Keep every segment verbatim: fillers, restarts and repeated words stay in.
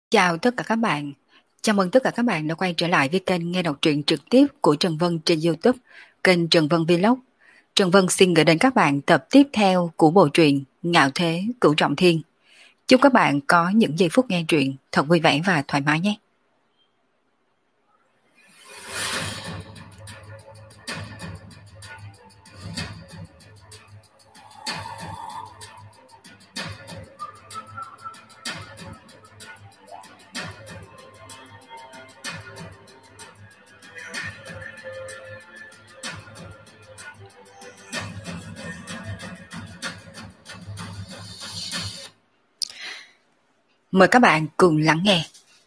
Chào tất cả các bạn. Chào mừng tất cả các bạn đã quay trở lại với kênh nghe đọc truyện trực tiếp của Trần Vân trên YouTube, kênh Trần Vân Vlog. Trần Vân xin gửi đến các bạn tập tiếp theo của bộ truyện Ngạo Thế Cửu Trọng Thiên. Chúc các bạn có những giây phút nghe truyện thật vui vẻ và thoải mái nhé. Mời các bạn cùng lắng nghe.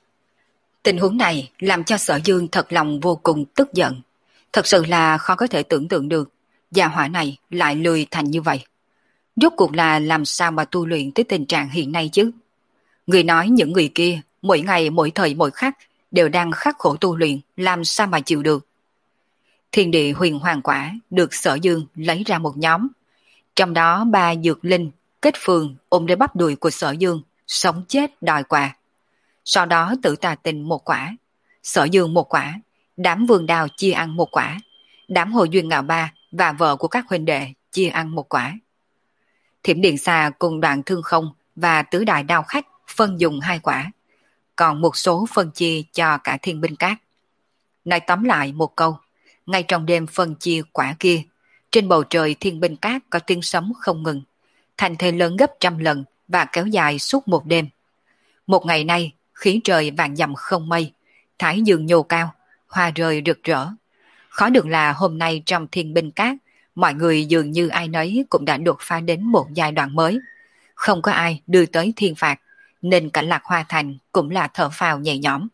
Tình huống này làm cho Sở Dương thật lòng vô cùng tức giận. Thật sự là khó có thể tưởng tượng được gia hỏa này lại lười thành như vậy. Rốt cuộc là làm sao mà tu luyện tới tình trạng hiện nay chứ? Người nói những người kia mỗi ngày mỗi thời mỗi khắc đều đang khắc khổ tu luyện, làm sao mà chịu được. Thiên địa huyền hoàng quả được Sở Dương lấy ra một nhóm. Trong đó ba dược linh kết phường ôm lấy bắp đùi của Sở Dương, sống chết đòi quà. Sau đó Tử Tà Tình một quả, Sở Dương một quả, đám Vương Đào chia ăn một quả, đám Hồ Duyên Ngạo Ba và vợ của các huynh đệ chia ăn một quả. Thiểm Điện Xà cùng Đoạn Thương Không và Tứ Đại Đao Khách phân dùng hai quả, còn một số phân chia cho cả Thiên Binh Các. Nói tóm lại một câu, ngay trong đêm phân chia quả kia, trên bầu trời Thiên Binh Các có tiếng sấm không ngừng, thành thế lớn gấp trăm lần và kéo dài suốt một đêm. Một ngày nay, khí trời vạn dặm không mây, thái dương nhô cao, hoa rơi rực rỡ. Khó được là hôm nay trong Thiên Binh Các, mọi người dường như ai nấy cũng đã đột phá đến một giai đoạn mới. Không có ai đưa tới thiên phạt, nên cả Lạc Hoa Thành cũng là thở phào nhẹ nhõm.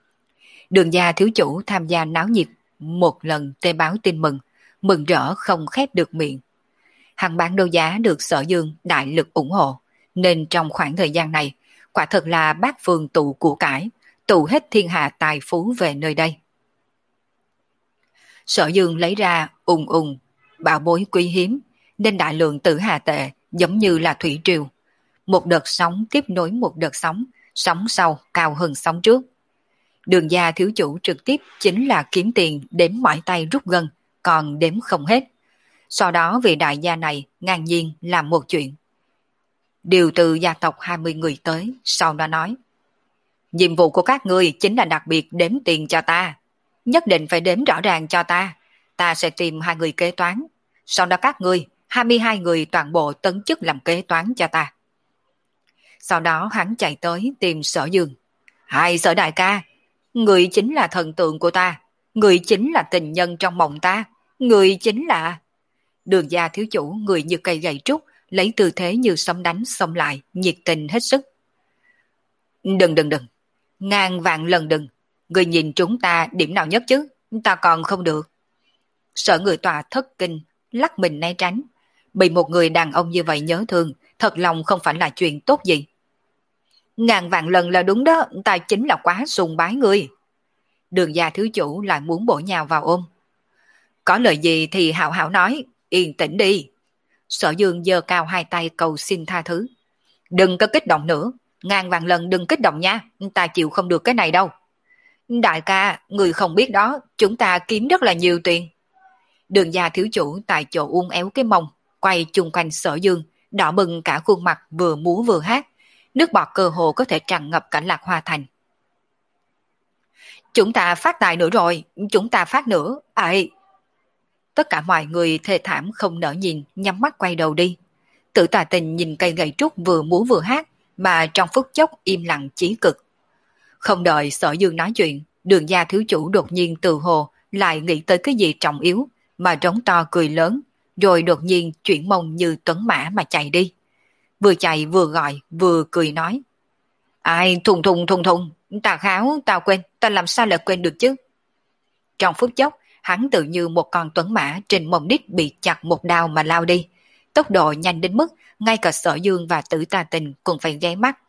Đường gia thiếu chủ tham gia náo nhiệt, một lần tê báo tin mừng, mừng rỡ không khép được miệng. Hàng bán đấu giá được Sở Dương đại lực ủng hộ, nên trong khoảng thời gian này, quả thật là bát phương tụ của cải, tụ hết thiên hạ tài phú về nơi đây. Sở Dương lấy ra ùng ùng, bảo bối quý hiếm, nên đại lượng tử hà tệ giống như là thủy triều. Một đợt sóng tiếp nối một đợt sóng, sóng sau cao hơn sóng trước. Đường gia thiếu chủ trực tiếp chính là kiếm tiền đếm mỏi tay rút gân, còn đếm không hết. Sau đó vị đại gia này ngang nhiên làm một chuyện. Điều từ gia tộc hai mươi người tới, sau đó nói: nhiệm vụ của các ngươi chính là đặc biệt đếm tiền cho ta. Nhất định phải đếm rõ ràng cho ta. Ta sẽ tìm hai người kế toán. Sau đó các ngươi, hai mươi hai người toàn bộ tấn chức làm kế toán cho ta. Sau đó hắn chạy tới tìm Sở Dương. Hai Sở đại ca, người chính là thần tượng của ta. Người chính là tình nhân trong mộng ta. Người chính là... Đường gia thiếu chủ người như cây gậy trúc, lấy tư thế như sấm đánh xông lại, nhiệt tình hết sức. Đừng đừng đừng, ngàn vạn lần đừng, người nhìn chúng ta điểm nào nhất chứ, ta còn không được. Sợ người tòa thất kinh, lắc mình né tránh. Bị một người đàn ông như vậy nhớ thương, thật lòng không phải là chuyện tốt gì. Ngàn vạn lần là đúng đó, ta chính là quá sùng bái người. Đường gia thiếu chủ lại muốn bổ nhào vào ôm. Có lời gì thì hảo hảo nói, yên tĩnh đi. Sở Dương giơ cao hai tay cầu xin tha thứ. Đừng có kích động nữa, ngàn vạn lần đừng kích động nha, ta chịu không được cái này đâu. Đại ca, người không biết đó, chúng ta kiếm rất là nhiều tiền. Đường gia thiếu chủ tại chỗ uốn éo cái mông, quay chung quanh Sở Dương, đỏ bừng cả khuôn mặt, vừa múa vừa hát, nước bọt cơ hồ có thể tràn ngập cả Lạc Hoa Thành. Chúng ta phát tài nữa rồi, chúng ta phát nữa, ai... Tất cả mọi người thê thảm không nỡ nhìn, nhắm mắt quay đầu đi. Tử Tà Tình nhìn cây gậy trúc vừa múa vừa hát, mà trong phút chốc im lặng chí cực. Không đợi Sở Dương nói chuyện, đường gia thiếu chủ đột nhiên từ hồ lại nghĩ tới cái gì trọng yếu, mà trống to cười lớn, rồi đột nhiên chuyển mông như tuấn mã mà chạy đi. Vừa chạy vừa gọi, vừa cười nói. Ai thùng thùng thùng thùng, ta kháo, ta quên, ta làm sao lại quên được chứ. Trong phút chốc, hắn tự như một con tuấn mã trên mông đít bị chặt một đao mà lao đi. Tốc độ nhanh đến mức ngay cả Sở Dương và Tử Tà Tình cũng phải ghé mắt.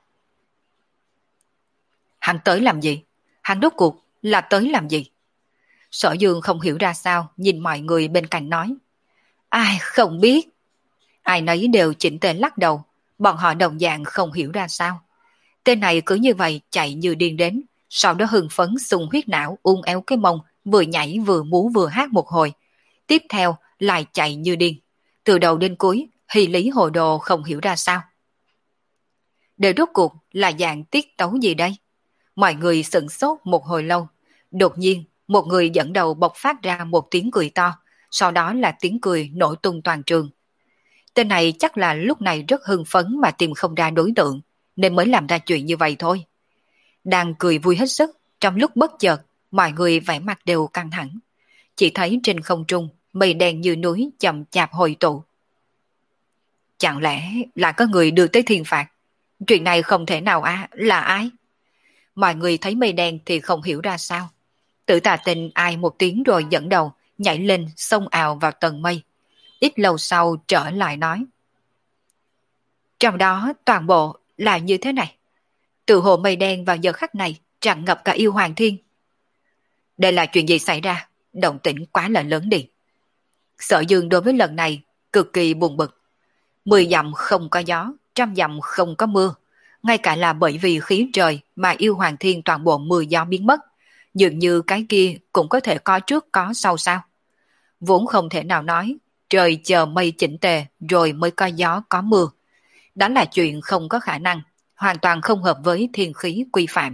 Hắn tới làm gì? Hắn rốt cuộc là tới làm gì? Sở Dương không hiểu ra sao, nhìn mọi người bên cạnh nói. Ai không biết. Ai nấy đều chỉnh tề lắc đầu, bọn họ đồng dạng không hiểu ra sao. Tên này cứ như vậy chạy như điên đến, sau đó hưng phấn sung huyết não uốn éo cái mông, vừa nhảy vừa múa vừa hát một hồi. Tiếp theo lại chạy như điên. Từ đầu đến cuối, Hy Lý hồ đồ không hiểu ra sao. Để rốt cuộc là dạng tiết tấu gì đây? Mọi người sửng sốt một hồi lâu. Đột nhiên, một người dẫn đầu bộc phát ra một tiếng cười to, sau đó là tiếng cười nổ tung toàn trường. Tên này chắc là lúc này rất hưng phấn mà tìm không ra đối tượng, nên mới làm ra chuyện như vậy thôi. Đang cười vui hết sức, trong lúc bất chợt, mọi người vẻ mặt đều căng thẳng. Chỉ thấy trên không trung, mây đen như núi chậm chạp hồi tụ. Chẳng lẽ là có người đưa tới thiên phạt? Chuyện này không thể nào à, là ai? Mọi người thấy mây đen thì không hiểu ra sao. Tử Tà Tinh ai một tiếng rồi dẫn đầu, nhảy lên xông ào vào tầng mây. Ít lâu sau trở lại nói. Trong đó toàn bộ là như thế này. Từ hồ mây đen vào giờ khắc này tràn ngập cả yêu hoàng thiên. Đây là chuyện gì xảy ra? Động tĩnh quá là lớn đi. Sở Dương đối với lần này cực kỳ buồn bực. Mười dặm không có gió, trăm dặm không có mưa. Ngay cả là bởi vì khí trời mà yêu hoàng thiên toàn bộ mưa gió biến mất. Dường như cái kia cũng có thể có trước có sau sao. Vốn không thể nào nói, trời chờ mây chỉnh tề rồi mới có gió có mưa. Đó là chuyện không có khả năng, hoàn toàn không hợp với thiên khí quy phạm.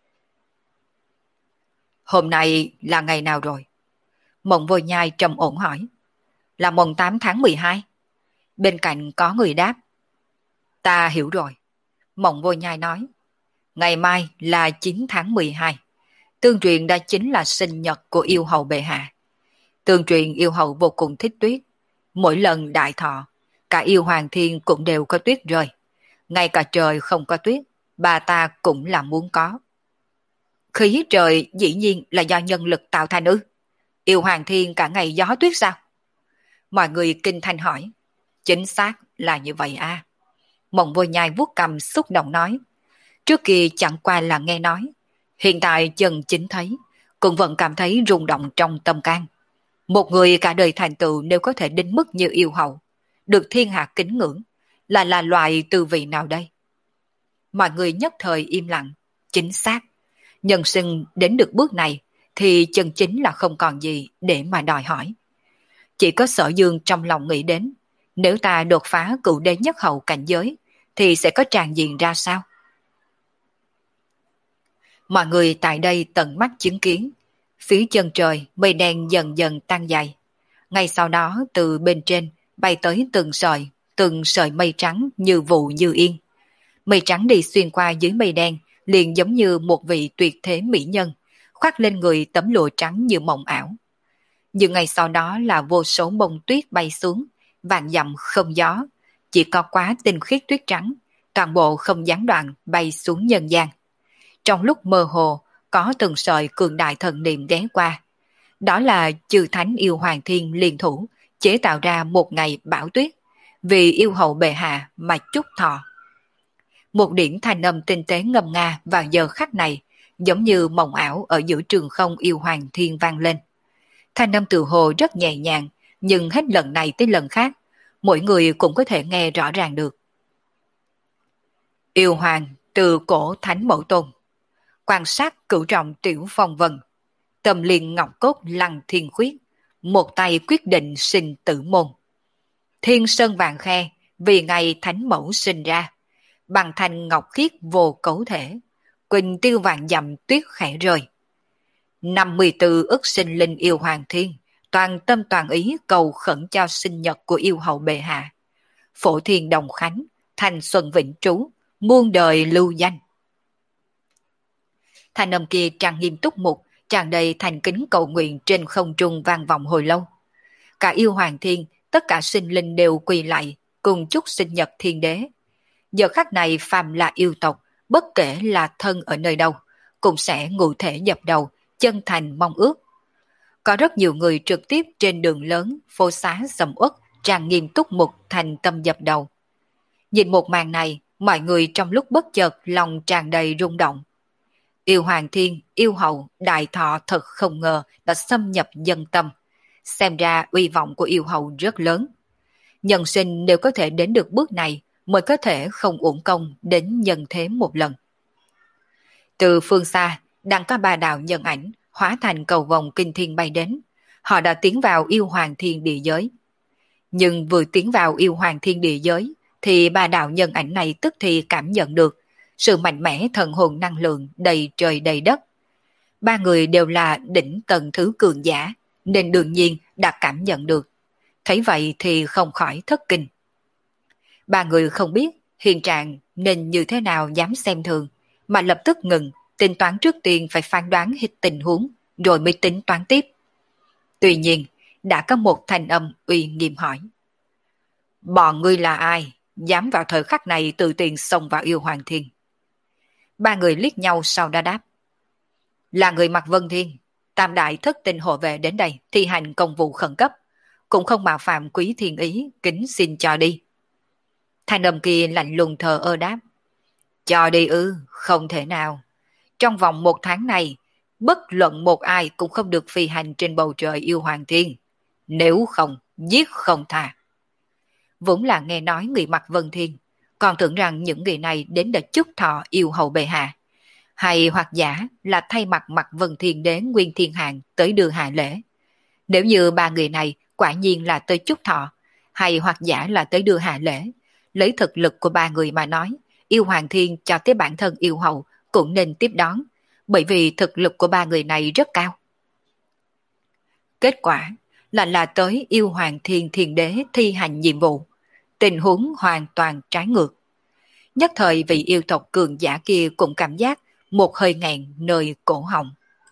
Hôm nay là ngày nào rồi? Mộng Vô Nhai trầm ổn hỏi. Là mùng tám tháng mười hai. Bên cạnh có người đáp. Ta hiểu rồi. Mộng Vô Nhai nói. Ngày mai là chín tháng mười hai. Tương truyền đã chính là sinh nhật của yêu hầu bệ hạ. Tương truyền yêu hầu vô cùng thích tuyết. Mỗi lần đại thọ, cả yêu hoàng thiên cũng đều có tuyết rơi. Ngay cả trời không có tuyết, bà ta cũng là muốn có. Khí trời dĩ nhiên là do nhân lực tạo thành ư? Yêu hoàng thiên cả ngày gió tuyết sao? Mọi người kinh thanh hỏi. Chính xác là như vậy à. Mộng Vô Nhai vuốt cầm xúc động nói. Trước kia chẳng qua là nghe nói. Hiện tại chân chính thấy, cũng vẫn cảm thấy rung động trong tâm can. Một người cả đời thành tựu nếu có thể đến mức như yêu hậu, được thiên hạ kính ngưỡng, là là loại tư vị nào đây? Mọi người nhất thời im lặng. Chính xác. Nhân sinh đến được bước này thì chân chính là không còn gì để mà đòi hỏi. Chỉ có Sở Dương trong lòng nghĩ đến, nếu ta đột phá cựu đế nhất hậu cảnh giới thì sẽ có tràng diện ra sao? Mọi người tại đây tận mắt chứng kiến, phía chân trời mây đen dần dần tăng dày. Ngay sau đó từ bên trên bay tới từng sợi, từng sợi mây trắng như vụ như yên. Mây trắng đi xuyên qua dưới mây đen liền giống như một vị tuyệt thế mỹ nhân, khoác lên người tấm lụa trắng như mộng ảo. Nhưng ngày sau đó là vô số bông tuyết bay xuống, vạn dặm không gió, chỉ có quá tinh khiết tuyết trắng, toàn bộ không gián đoạn bay xuống nhân gian. Trong lúc mơ hồ, có từng sợi cường đại thần niệm ghé qua. Đó là chư thánh yêu hoàng thiên liên thủ, chế tạo ra một ngày bão tuyết, vì yêu hậu bệ hạ mà chúc thọ. Một điểm thanh âm tinh tế ngâm nga vào giờ khắc này, giống như mộng ảo ở giữa trường không yêu hoàng thiên vang lên. Thanh âm tự hồ rất nhẹ nhàng, nhưng hết lần này tới lần khác, mỗi người cũng có thể nghe rõ ràng được. Yêu hoàng từ cổ thánh mẫu tôn, quan sát cửu trọng tiểu phong vân, tâm liên ngọc cốt lăng thiên khuyết, một tay quyết định sinh tử môn. Thiên sơn vàng khe, vì ngày thánh mẫu sinh ra, bằng thành ngọc khiết vô cấu thể, quỳnh tiêu vàng dặm tuyết khẽ rơi. năm mươi tư ức sinh linh yêu hoàng thiên, toàn tâm toàn ý cầu khẩn cho sinh nhật của yêu hậu bệ hạ. Phổ thiên đồng khánh, thành xuân vĩnh trú, muôn đời lưu danh. Thanh âm kia tràn nghiêm túc mục, tràn đầy thành kính cầu nguyện trên không trung vang vọng hồi lâu. Cả yêu hoàng thiên, tất cả sinh linh đều quỳ lại, cùng chúc sinh nhật thiên đế. Giờ khắc này phàm là yêu tộc, bất kể là thân ở nơi đâu, cũng sẽ ngụ thể dập đầu, chân thành mong ước. Có rất nhiều người trực tiếp trên đường lớn, phố xá sầm uất, tràn nghiêm túc mục thành tâm dập đầu. Nhìn một màn này, mọi người trong lúc bất chợt lòng tràn đầy rung động. Yêu hoàng thiên, yêu hậu, đại thọ thật không ngờ đã xâm nhập dân tâm. Xem ra uy vọng của yêu hậu rất lớn. Nhân sinh nếu có thể đến được bước này mới có thể không uổng công đến nhân thế một lần. Từ phương xa, đang có ba đạo nhân ảnh hóa thành cầu vồng kinh thiên bay đến. Họ đã tiến vào yêu hoàng thiên địa giới. Nhưng vừa tiến vào yêu hoàng thiên địa giới, thì ba đạo nhân ảnh này tức thì cảm nhận được sự mạnh mẽ thần hồn năng lượng đầy trời đầy đất. Ba người đều là đỉnh tầng thứ cường giả, nên đương nhiên đã cảm nhận được. Thấy vậy thì không khỏi thất kinh. Ba người không biết hiện trạng nên như thế nào dám xem thường, mà lập tức ngừng, tính toán trước tiên phải phán đoán hết tình huống, rồi mới tính toán tiếp. Tuy nhiên, đã có một thanh âm uy nghiêm hỏi. Bọn ngươi là ai? Dám vào thời khắc này tự tiền xông vào yêu hoàng thiên. Ba người liếc nhau sau đã đáp. Là người mặc vân thiên, tam đại thất tinh hộ vệ đến đây thi hành công vụ khẩn cấp, cũng không mạo phạm quý thiên ý, kính xin cho đi. Thanh âm kia lạnh lùng thờ ơ đáp. Cho đi ư, không thể nào. Trong vòng một tháng này, bất luận một ai cũng không được phi hành trên bầu trời yêu hoàng thiên. Nếu không, giết không tha. Vốn là nghe nói người mặc vân thiên, còn tưởng rằng những người này đến để chúc thọ yêu hầu bệ hạ. Hay hoặc giả là thay mặt mặt vân thiên đế Nguyên Thiên Hạng tới đưa hạ lễ. Nếu như ba người này quả nhiên là tới chúc thọ, hay hoặc giả là tới đưa hạ lễ, lấy thực lực của ba người mà nói, yêu hoàng thiên cho tới bản thân yêu hầu cũng nên tiếp đón, bởi vì thực lực của ba người này rất cao. Kết quả là là tới yêu hoàng thiên thiên đế thi hành nhiệm vụ, tình huống hoàn toàn trái ngược. Nhất thời vị yêu tộc cường giả kia cũng cảm giác một hơi nghẹn nơi cổ họng.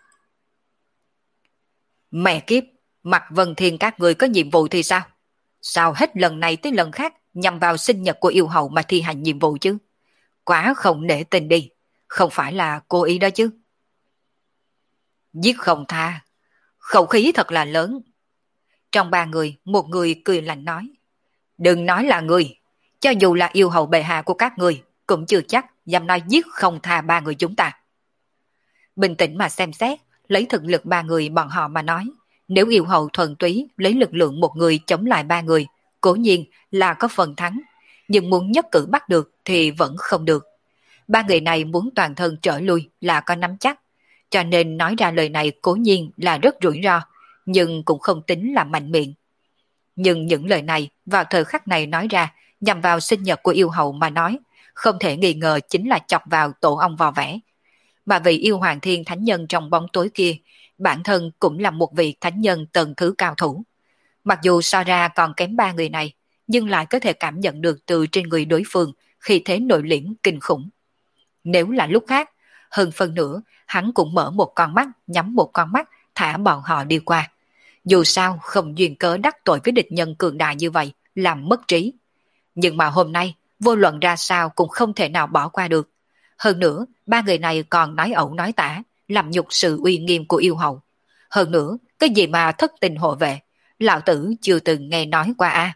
Mẹ kiếp, mặt vân thiên các người có nhiệm vụ thì sao? Sao hết lần này tới lần khác nhằm vào sinh nhật của yêu hầu mà thi hành nhiệm vụ chứ? Quá không nể tình đi, không phải là cố ý đó chứ. Giết không tha, khẩu khí thật là lớn. Trong ba người, một người cười lạnh nói. Đừng nói là người, cho dù là yêu hầu bệ hạ của các người, cũng chưa chắc dám nói giết không tha ba người chúng ta. Bình tĩnh mà xem xét, lấy thực lực ba người bọn họ mà nói, nếu yêu hầu thuần túy lấy lực lượng một người chống lại ba người, cố nhiên là có phần thắng, nhưng muốn nhất cử bắt được thì vẫn không được. Ba người này muốn toàn thân trở lui là có nắm chắc, cho nên nói ra lời này cố nhiên là rất rủi ro, nhưng cũng không tính là mạnh miệng. Nhưng những lời này vào thời khắc này nói ra, nhằm vào sinh nhật của yêu hầu mà nói, không thể nghi ngờ chính là chọc vào tổ ong vò vẽ. Mà vị yêu hoàng thiên thánh nhân trong bóng tối kia, bản thân cũng là một vị thánh nhân tầng thứ cao thủ. Mặc dù so ra còn kém ba người này, nhưng lại có thể cảm nhận được từ trên người đối phương khi thế nội liễm kinh khủng. Nếu là lúc khác, hơn phân nửa, hắn cũng mở một con mắt, nhắm một con mắt, thả bọn họ đi qua. Dù sao không duyên cớ đắc tội với địch nhân cường đại như vậy, làm mất trí. Nhưng mà hôm nay, vô luận ra sao cũng không thể nào bỏ qua được. Hơn nữa, ba người này còn nói ẩu nói tả, làm nhục sự uy nghiêm của yêu hầu. Hơn nữa, cái gì mà thất tình hộ vệ, lão tử chưa từng nghe nói qua a.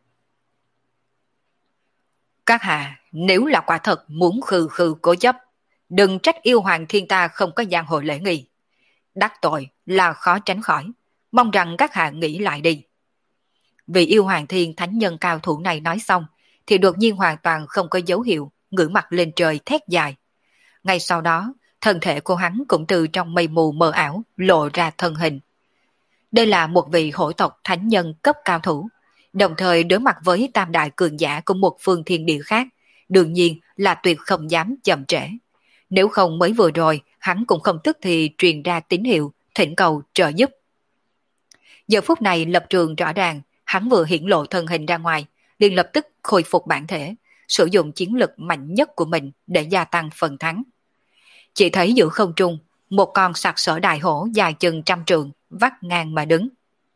Các hạ, nếu là quả thật muốn khư khư cố chấp, đừng trách yêu hoàng thiên ta không có giang hồ lễ nghi. Đắc tội là khó tránh khỏi, mong rằng các hạ nghĩ lại đi. Vì yêu hoàng thiên thánh nhân cao thủ này nói xong, thì đột nhiên hoàn toàn không có dấu hiệu, ngửa mặt lên trời thét dài. Ngay sau đó, thân thể của hắn cũng từ trong mây mù mờ ảo lộ ra thân hình. Đây là một vị hổ tộc thánh nhân cấp cao thủ, đồng thời đối mặt với tam đại cường giả của một phương thiên địa khác, đương nhiên là tuyệt không dám chậm trễ. Nếu không mới vừa rồi, hắn cũng không tức thì truyền ra tín hiệu, thỉnh cầu trợ giúp. Giờ phút này lập trường rõ ràng, hắn vừa hiển lộ thân hình ra ngoài, liền lập tức khôi phục bản thể, sử dụng chiến lực mạnh nhất của mình để gia tăng phần thắng. Chỉ thấy giữa không trung, một con sặc sỡ đại hổ dài chừng trăm trượng, vắt ngang mà đứng.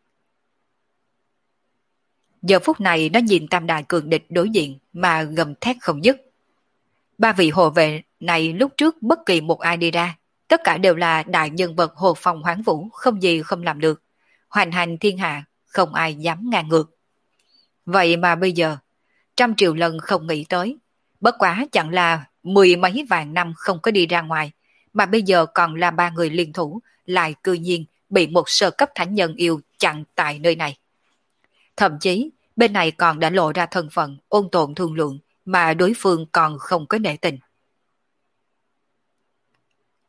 Giờ phút này nó nhìn tam đại cường địch đối diện mà gầm thét không dứt. Ba vị hộ vệ này lúc trước bất kỳ một ai đi ra, tất cả đều là đại nhân vật hồ phong hoáng vũ, không gì không làm được. Hoành hành thiên hạ, không ai dám ngang ngược. Vậy mà bây giờ, trăm triệu lần không nghĩ tới, bất quá chẳng là mười mấy vạn năm không có đi ra ngoài, mà bây giờ còn là ba người liên thủ, lại cư nhiên bị một sơ cấp thánh nhân yêu chặn tại nơi này. Thậm chí, bên này còn đã lộ ra thân phận ôn tồn thương lượng, mà đối phương còn không có nể tình.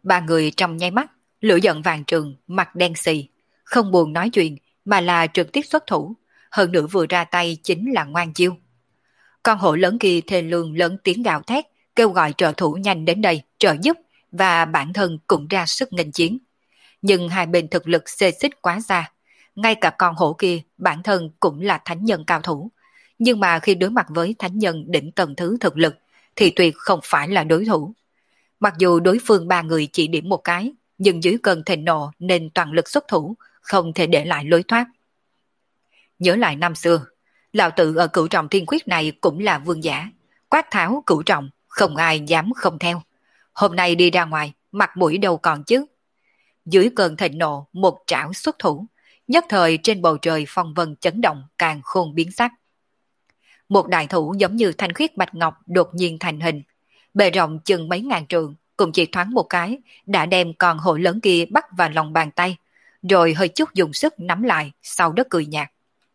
Ba người trong nháy mắt, lửa giận vàng trường, mặt đen xì, không buồn nói chuyện mà là trực tiếp xuất thủ, hơn nữa vừa ra tay chính là ngoan chiêu. Con hổ lớn kia thê lương lớn tiếng gào thét, kêu gọi trợ thủ nhanh đến đây trợ giúp và bản thân cũng ra sức nghênh chiến. Nhưng hai bên thực lực xê xích quá xa, ngay cả con hổ kia bản thân cũng là thánh nhân cao thủ, nhưng mà khi đối mặt với thánh nhân đỉnh tầng thứ thực lực thì tuyệt không phải là đối thủ. Mặc dù đối phương ba người chỉ điểm một cái, nhưng dưới cơn thịnh nộ nên toàn lực xuất thủ, không thể để lại lối thoát. Nhớ lại năm xưa, lão tự ở cửu trọng thiên quyết này cũng là vương giả, quát tháo cửu trọng, không ai dám không theo. Hôm nay đi ra ngoài, mặt mũi đâu còn chứ. Dưới cơn thịnh nộ, một trảo xuất thủ, nhất thời trên bầu trời phong vân chấn động càng khôn biến sắc. Một đại thủ giống như thanh khiết bạch ngọc đột nhiên thành hình, bề rộng chừng mấy ngàn trượng, cũng chỉ thoáng một cái, đã đem con hổ lớn kia bắt vào lòng bàn tay, rồi hơi chút dùng sức nắm lại, sau đó cười nhạt.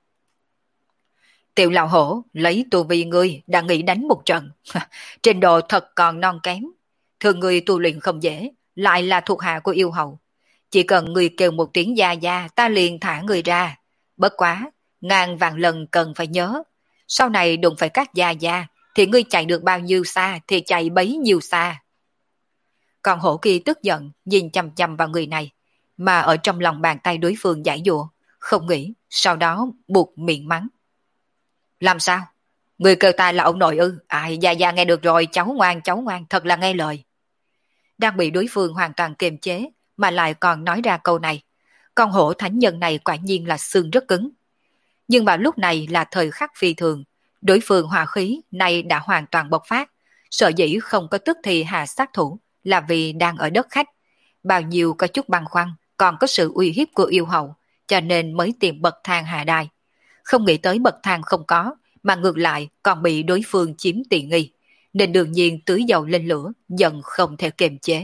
Tiểu lão hổ, lấy tu vi ngươi đã nghĩ đánh một trận, trình độ thật còn non kém. Thường người tu luyện không dễ, lại là thuộc hạ của yêu hậu. Chỉ cần người kêu một tiếng gia gia, ta liền thả người ra. Bất quá, ngàn vạn lần cần phải nhớ. Sau này đụng phải các gia gia, thì ngươi chạy được bao nhiêu xa thì chạy bấy nhiêu xa. Còn hổ kia tức giận, nhìn chằm chằm vào người này, mà ở trong lòng bàn tay đối phương giải dụa, không nghĩ, sau đó buộc miệng mắng. Làm sao? Người kêu ta là ông nội ư? Ai, gia gia nghe được rồi, cháu ngoan, cháu ngoan, thật là nghe lời. Đang bị đối phương hoàn toàn kiềm chế, mà lại còn nói ra câu này. Con hổ thánh nhân này quả nhiên là xương rất cứng. Nhưng mà lúc này là thời khắc phi thường, đối phương hòa khí này đã hoàn toàn bộc phát, sợ dĩ không có tức thì hạ sát thủ là vì đang ở đất khách, bao nhiêu có chút băn khoăn, còn có sự uy hiếp của yêu hậu, cho nên mới tìm bậc thang hạ đài. Không nghĩ tới bậc thang không có, mà ngược lại còn bị đối phương chiếm tiện nghi, nên đương nhiên tưới dầu lên lửa, giận không thể kiềm chế.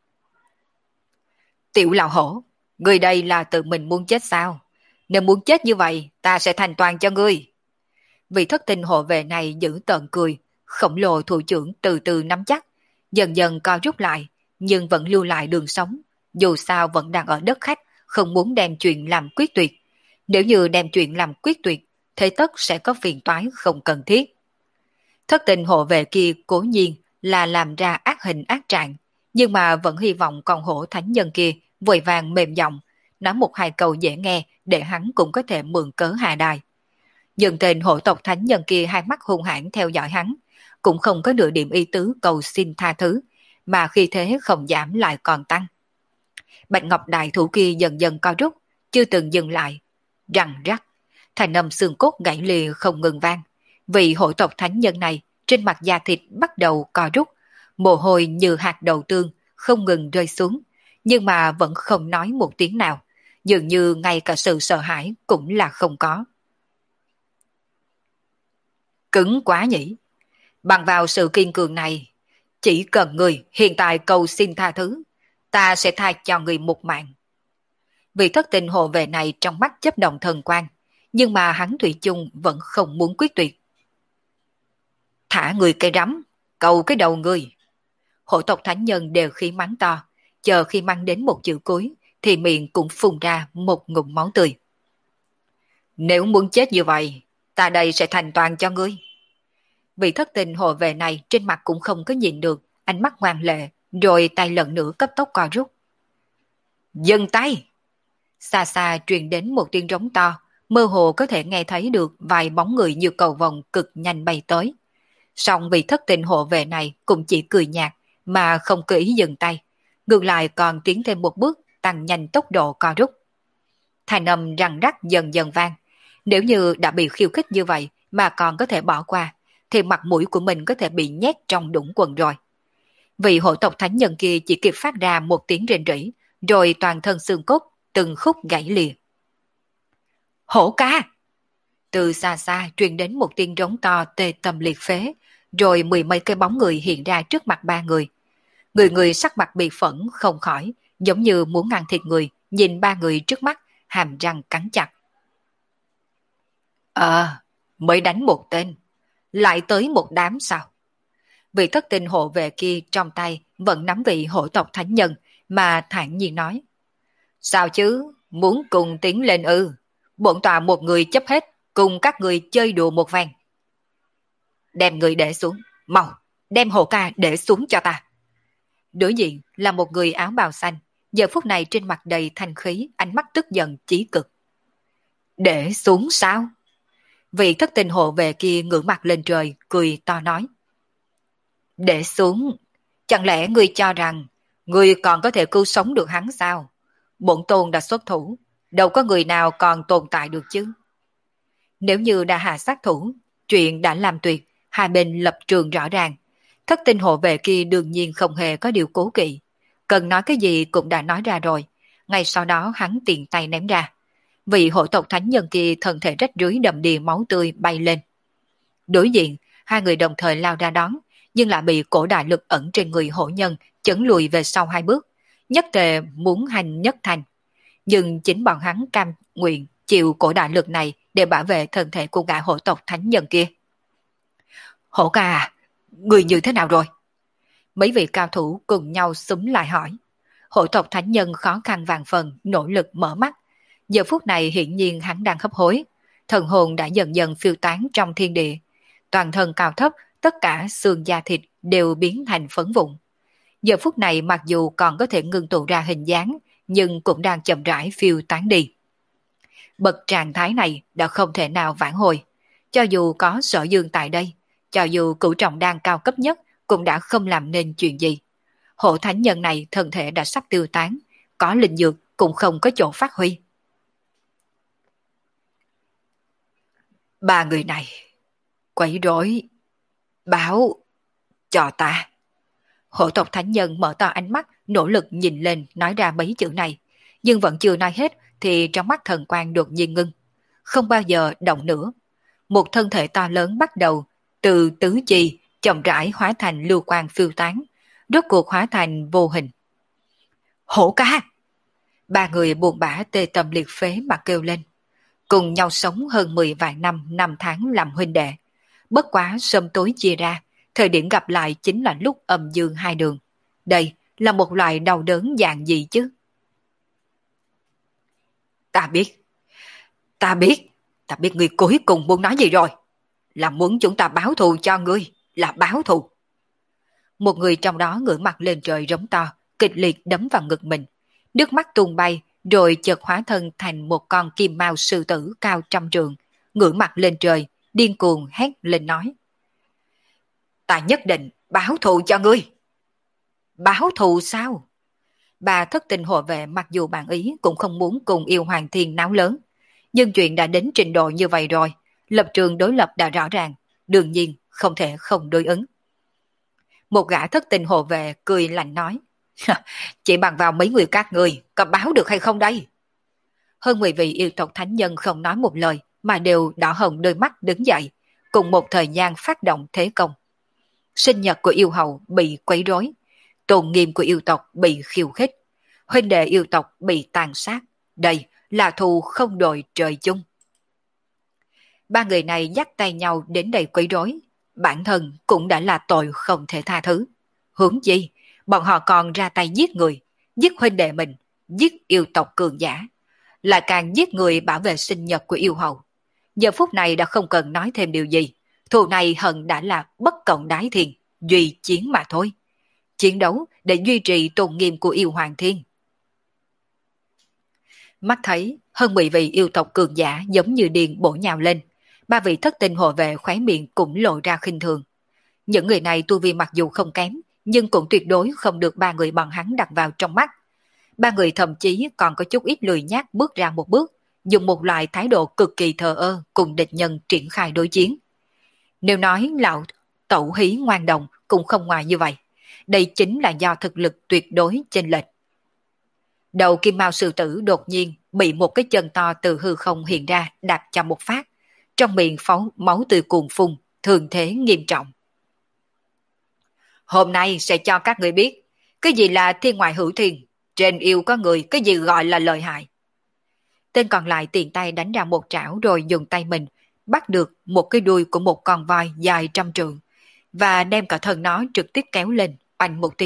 Tiểu lão hổ, người đây là tự mình muốn chết sao? Nếu muốn chết như vậy, ta sẽ thành toàn cho ngươi. Vị thất tinh hộ vệ này giữ tợn cười, khổng lồ thủ trưởng từ từ nắm chắc, dần dần co rút lại, nhưng vẫn lưu lại đường sống. Dù sao vẫn đang ở đất khách, không muốn đem chuyện làm quyết tuyệt. Nếu như đem chuyện làm quyết tuyệt, thế tất sẽ có phiền toái không cần thiết. Thất tình hộ vệ kia cố nhiên là làm ra ác hình ác trạng, nhưng mà vẫn hy vọng con hổ thánh nhân kia vội vàng mềm giọng, nói một hai câu dễ nghe để hắn cũng có thể mượn cớ hạ đài. Nhưng tên hổ tộc thánh nhân kia hai mắt hung hãn theo dõi hắn, cũng không có nửa điểm ý tứ cầu xin tha thứ, mà khi thế không giảm lại còn tăng. Bạch Ngọc đại thủ kia dần dần co rút, chưa từng dừng lại. Răng rắc, thành âm xương cốt gãy lìa không ngừng vang. Vị hổ tộc thánh nhân này trên mặt da thịt bắt đầu co rút, mồ hôi như hạt đậu tương không ngừng rơi xuống, nhưng mà vẫn không nói một tiếng nào, dường như ngay cả sự sợ hãi cũng là không có. Cứng quá nhỉ? Bằng vào sự kiên cường này, chỉ cần người hiện tại cầu xin tha thứ, ta sẽ tha cho người một mạng. Vị thất tình hộ vệ này trong mắt chấp động thần quang, nhưng mà hắn thủy chung vẫn không muốn quyết tuyệt. Thả người cây rắm, cầu cái đầu người. Hộ tộc thánh nhân đều khí mắng to, chờ khi mang đến một chữ cuối thì miệng cũng phun ra một ngụm máu tươi. Nếu muốn chết như vậy, ta đây sẽ thành toàn cho ngươi. Vị thất tình hộ vệ này trên mặt cũng không có nhìn được, ánh mắt ngoan lệ, rồi tay lần nữa cấp tốc co rút. Dừng tay! Xa xa truyền đến một tiếng rống to, mơ hồ có thể nghe thấy được vài bóng người như cầu vồng cực nhanh bay tới. Song vị thất tình hộ vệ này cũng chỉ cười nhạt, mà không có ý dừng tay, ngược lại còn tiến thêm một bước, tăng nhanh tốc độ co rút. Thanh âm răng rắc dần dần vang. Nếu như đã bị khiêu khích như vậy mà còn có thể bỏ qua, thì mặt mũi của mình có thể bị nhét trong đũng quần rồi. Vị hộ tộc thánh nhân kia chỉ kịp phát ra một tiếng rền rỉ, rồi toàn thân xương cốt từng khúc gãy lìa. Hổ ca! Từ xa xa truyền đến một tiếng rống to tê tâm liệt phế, rồi mười mấy cái bóng người hiện ra trước mặt ba người. Người người sắc mặt bị phẫn không khỏi, giống như muốn ăn thịt người, nhìn ba người trước mắt, hàm răng cắn chặt. Ờ, mới đánh một tên, lại tới một đám sao? Vị thất tình hộ vệ kia trong tay vẫn nắm vị hộ tộc thánh nhân, mà thản nhiên nói. Sao chứ, muốn cùng tiến lên ư? Bổn tọa một người chấp hết, cùng các người chơi đùa một vàng. Đem người để xuống, mau, đem Hổ Ca để xuống cho ta. Đối diện là một người áo bào xanh, giờ phút này trên mặt đầy thanh khí, ánh mắt tức giận chí cực. Để xuống sao? Vị thất tình hộ vệ kia ngửa mặt lên trời, cười to nói. Để xuống, chẳng lẽ ngươi cho rằng ngươi còn có thể cứu sống được hắn sao? Bổn tôn đã xuất thủ, đâu có người nào còn tồn tại được chứ. Nếu như đã hạ sát thủ, chuyện đã làm tuyệt, hai bên lập trường rõ ràng. Thất tinh hộ vệ kia đương nhiên không hề có điều cố kỵ. Cần nói cái gì cũng đã nói ra rồi. Ngay sau đó hắn tiện tay ném ra. Vị hộ tộc thánh nhân kia thân thể rách rưới đầm đìa máu tươi bay lên. Đối diện, hai người đồng thời lao ra đón, nhưng lại bị cổ đại lực ẩn trên người hổ nhân chấn lùi về sau hai bước. Nhất tề muốn hành nhất thành. Nhưng chính bọn hắn cam nguyện chịu cổ đại lực này để bảo vệ thân thể của gã hộ tộc thánh nhân kia. Hổ ca à, người như thế nào rồi? Mấy vị cao thủ cùng nhau xúm lại hỏi. Hộ tộc thánh nhân khó khăn vàng phần, nỗ lực mở mắt. Giờ phút này hiển nhiên hắn đang hấp hối. Thần hồn đã dần dần phiêu tán trong thiên địa. Toàn thân cao thấp, tất cả xương da thịt đều biến thành phấn vụn. Giờ phút này mặc dù còn có thể ngưng tụ ra hình dáng, nhưng cũng đang chậm rãi phiêu tán đi. Bậc trạng thái này đã không thể nào vãn hồi. Cho dù có Sở Dương tại đây, cho dù cửu trọng đan cao cấp nhất cũng đã không làm nên chuyện gì. Hộ thánh nhân này thân thể đã sắp tiêu tán, có linh dược cũng không có chỗ phát huy. Ba người này, quấy rối, báo cho ta. Hộ tộc thánh nhân mở to ánh mắt, nỗ lực nhìn lên nói ra mấy chữ này, nhưng vẫn chưa nói hết thì trong mắt thần quang đột nhiên ngưng, không bao giờ động nữa. Một thân thể to lớn bắt đầu từ tứ chi chậm rãi hóa thành lưu quang phiêu tán, rốt cuộc hóa thành vô hình. Hổ ca! Ba người buồn bã tê tâm liệt phế mà kêu lên. Cùng nhau sống hơn mười vài năm, năm tháng làm huynh đệ. Bất quá sớm tối chia ra, thời điểm gặp lại chính là lúc âm dương hai đường. Đây là một loại đau đớn dạng gì chứ? Ta biết, ta biết, ta biết người cuối cùng muốn nói gì rồi. Là muốn chúng ta báo thù cho ngươi, là báo thù. Một người trong đó ngửa mặt lên trời rống to, kịch liệt đấm vào ngực mình. Nước mắt tuôn bay, rồi chợt hóa thân thành một con kim mao sư tử cao trăm trượng, ngửa mặt lên trời, điên cuồng hét lên nói. Ta nhất định báo thù cho ngươi. Báo thù sao? Bà thất tình hộ vệ mặc dù bạn ý cũng không muốn cùng yêu hoàng thiên náo lớn. Nhưng chuyện đã đến trình độ như vậy rồi, lập trường đối lập đã rõ ràng, đương nhiên không thể không đối ứng. Một gã thất tình hộ vệ cười lạnh nói. Chỉ bằng vào mấy người các người, có báo được hay không đây? Hơn mười vị yêu tộc thánh nhân không nói một lời, mà đều đỏ hồng đôi mắt đứng dậy, cùng một thời gian phát động thế công. Sinh nhật của yêu hậu bị quấy rối, tôn nghiêm của yêu tộc bị khiêu khích, huynh đệ yêu tộc bị tàn sát. Đây là thù không đội trời chung. Ba người này dắt tay nhau đến đây quấy rối, bản thân cũng đã là tội không thể tha thứ. Huống chi, bọn họ còn ra tay giết người, giết huynh đệ mình, giết yêu tộc cường giả, lại càng giết người bảo vệ sinh nhật của yêu hậu. Giờ phút này đã không cần nói thêm điều gì, thù này hận đã là bất cộng đái thiên, duy chiến mà thôi. Chiến đấu để duy trì tôn nghiêm của yêu hoàng thiên. Mắt thấy hơn mười vị yêu tộc cường giả giống như điên bổ nhào lên, ba vị thất tình hộ vệ khóe miệng cũng lộ ra khinh thường. Những người này tu vi mặc dù không kém, nhưng cũng tuyệt đối không được ba người bọn hắn đặt vào trong mắt. Ba người thậm chí còn có chút ít lười nhác bước ra một bước, dùng một loại thái độ cực kỳ thờ ơ cùng địch nhân triển khai đối chiến. Nếu nói lão tẩu hí ngoan đồng cũng không ngoài như vậy, đây chính là do thực lực tuyệt đối chênh lệch. Đầu kim mao sư tử đột nhiên bị một cái chân to từ hư không hiện ra đạp cho một phát, trong miệng phóng máu tươi cuồn phun, thường thế nghiêm trọng. Hôm nay sẽ cho các người biết cái gì là thiên ngoại hữu thiên, trên yêu có người, cái gì gọi là lợi hại. Tên còn lại tiền tay đánh ra một trảo rồi dùng tay mình bắt được một cái đuôi của một con voi dài trăm trượng và đem cả thân nó trực tiếp kéo lên, oanh một tiếng,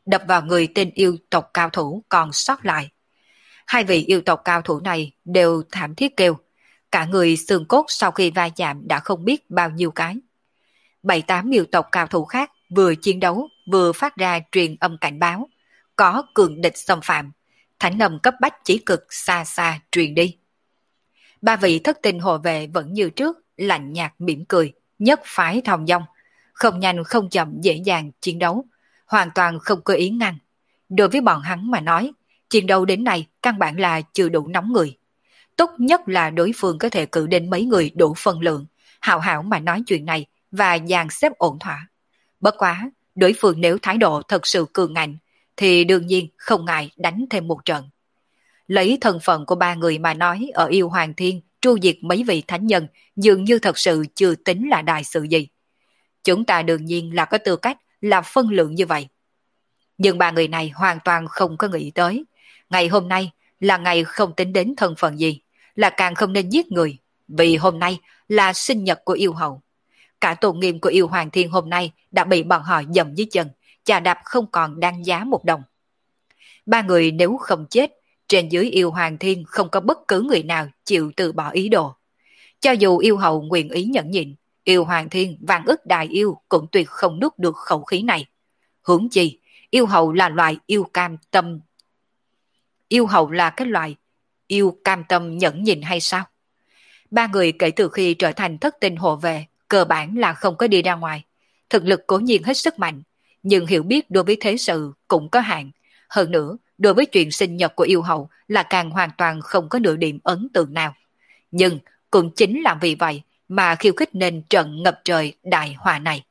đập vào người tên yêu tộc cao thủ còn sót lại. Hai vị yêu tộc cao thủ này đều thảm thiết kêu, cả người xương cốt sau khi va chạm đã không biết bao nhiêu cái. Bảy tám yêu tộc cao thủ khác vừa chiến đấu vừa phát ra truyền âm cảnh báo, có cường địch xâm phạm, thánh âm cấp bách chỉ cực xa xa truyền đi. Ba vị thất tinh hộ vệ vẫn như trước, lạnh nhạt mỉm cười, nhất phái thong dong, không nhanh không chậm dễ dàng chiến đấu, hoàn toàn không có ý ngăn. Đối với bọn hắn mà nói, chiến đấu đến nay căn bản là chưa đủ nóng người. Tốt nhất là đối phương có thể cử đến mấy người đủ phân lượng, hào hảo mà nói chuyện này và dàn xếp ổn thỏa. Bất quá, đối phương nếu thái độ thật sự cường ngạnh, thì đương nhiên không ngại đánh thêm một trận. Lấy thân phận của ba người mà nói, ở Yêu Hoàng Thiên tru diệt mấy vị thánh nhân dường như thật sự chưa tính là đại sự gì. Chúng ta đương nhiên là có tư cách là phân lượng như vậy. Nhưng ba người này hoàn toàn không có nghĩ tới. Ngày hôm nay là ngày không tính đến thân phận gì, là càng không nên giết người, vì hôm nay là sinh nhật của yêu hậu. Cả tôn nghiêm của Yêu Hoàng Thiên hôm nay đã bị bọn họ dầm dưới chân, chà đạp không còn đáng giá một đồng. Ba người nếu không chết, trên dưới Yêu Hoàng Thiên không có bất cứ người nào chịu từ bỏ ý đồ. Cho dù yêu hậu nguyện ý nhẫn nhịn, Yêu Hoàng Thiên vạn ức đại yêu cũng tuyệt không nuốt được khẩu khí này. Huống chi, yêu hậu là loại yêu cam tâm. Yêu hậu là cái loại yêu cam tâm nhẫn nhịn hay sao? Ba người kể từ khi trở thành thất tinh hộ vệ, cơ bản là không có đi ra ngoài. Thực lực cố nhiên hết sức mạnh, nhưng hiểu biết đối với thế sự cũng có hạn. Hơn nữa, đối với chuyện sinh nhật của yêu hậu là càng hoàn toàn không có nửa điểm ấn tượng nào. Nhưng cũng chính là vì vậy mà khiêu khích nên trận ngập trời đại họa này.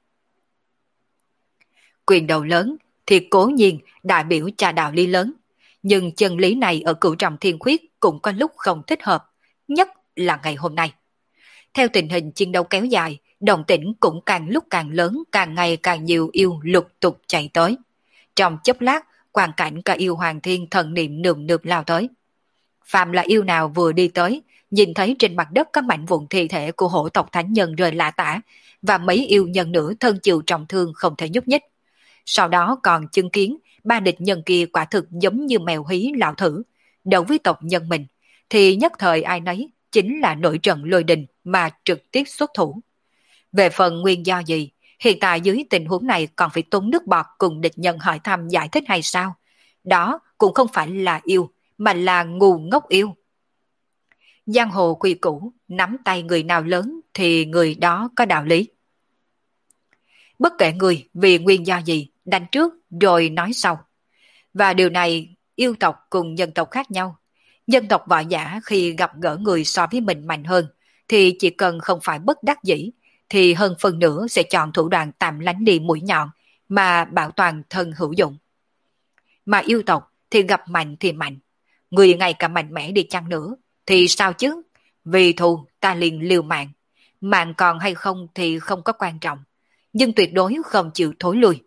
Quyền đầu lớn thì cố nhiên đại biểu cha đạo lý lớn, nhưng chân lý này ở Cửu Trọng Thiên Khuyết cũng có lúc không thích hợp, nhất là ngày hôm nay. Theo tình hình chiến đấu kéo dài, động tĩnh cũng càng lúc càng lớn, càng ngày càng nhiều yêu lục tục chạy tới. Trong chốc lát, quang cảnh cả Yêu Hoàng Thiên thần niệm nườm nượp lao tới. Phạm là yêu nào vừa đi tới, nhìn thấy trên mặt đất có mảnh vụn thi thể của hổ tộc thánh nhân rơi lả tả, và mấy yêu nhân nữ thân chịu trọng thương không thể nhúc nhích. Sau đó còn chứng kiến ba địch nhân kia quả thực giống như mèo hí lão thử, đấu với tộc nhân mình, thì nhất thời ai nấy chính là nổi trận lôi đình mà trực tiếp xuất thủ. Về phần nguyên do gì, hiện tại dưới tình huống này còn phải tốn nước bọt cùng địch nhân hỏi thăm giải thích hay sao? Đó cũng không phải là yêu, mà là ngu ngốc yêu. Giang hồ quy củ, nắm tay người nào lớn thì người đó có đạo lý. Bất kể người vì nguyên do gì, đánh trước rồi nói sau. Và điều này yêu tộc cùng nhân tộc khác nhau. Nhân tộc võ giả khi gặp gỡ người so với mình mạnh hơn, thì chỉ cần không phải bất đắc dĩ, thì hơn phần nữa sẽ chọn thủ đoạn tạm lánh đi mũi nhọn mà bảo toàn thân hữu dụng. Mà yêu tộc thì gặp mạnh thì mạnh, người ngày cả mạnh mẽ đi chăng nữa thì sao chứ? Vì thù ta liền liều mạng, mạng còn hay không thì không có quan trọng, nhưng tuyệt đối không chịu thối lui.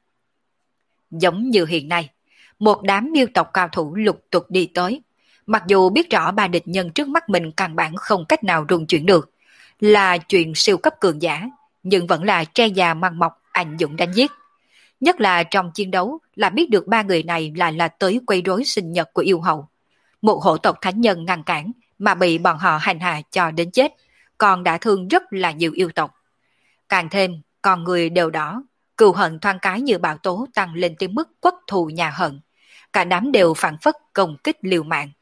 Giống như hiện nay, một đám yêu tộc cao thủ lục tục đi tới, mặc dù biết rõ ba địch nhân trước mắt mình căn bản không cách nào rung chuyển được, là chuyện siêu cấp cường giả, nhưng vẫn là tre già măng mọc anh dũng đánh giết. Nhất là trong chiến đấu là biết được ba người này là là tới quấy rối sinh nhật của yêu hậu. Một hổ tộc thánh nhân ngăn cản mà bị bọn họ hành hạ cho đến chết, còn đã thương rất là nhiều yêu tộc. Càng thêm, con người đều đỏ, cừu hận thoáng cái như bão tố tăng lên tới mức quất thù nhà hận. Cả đám đều phản phất công kích liều mạng.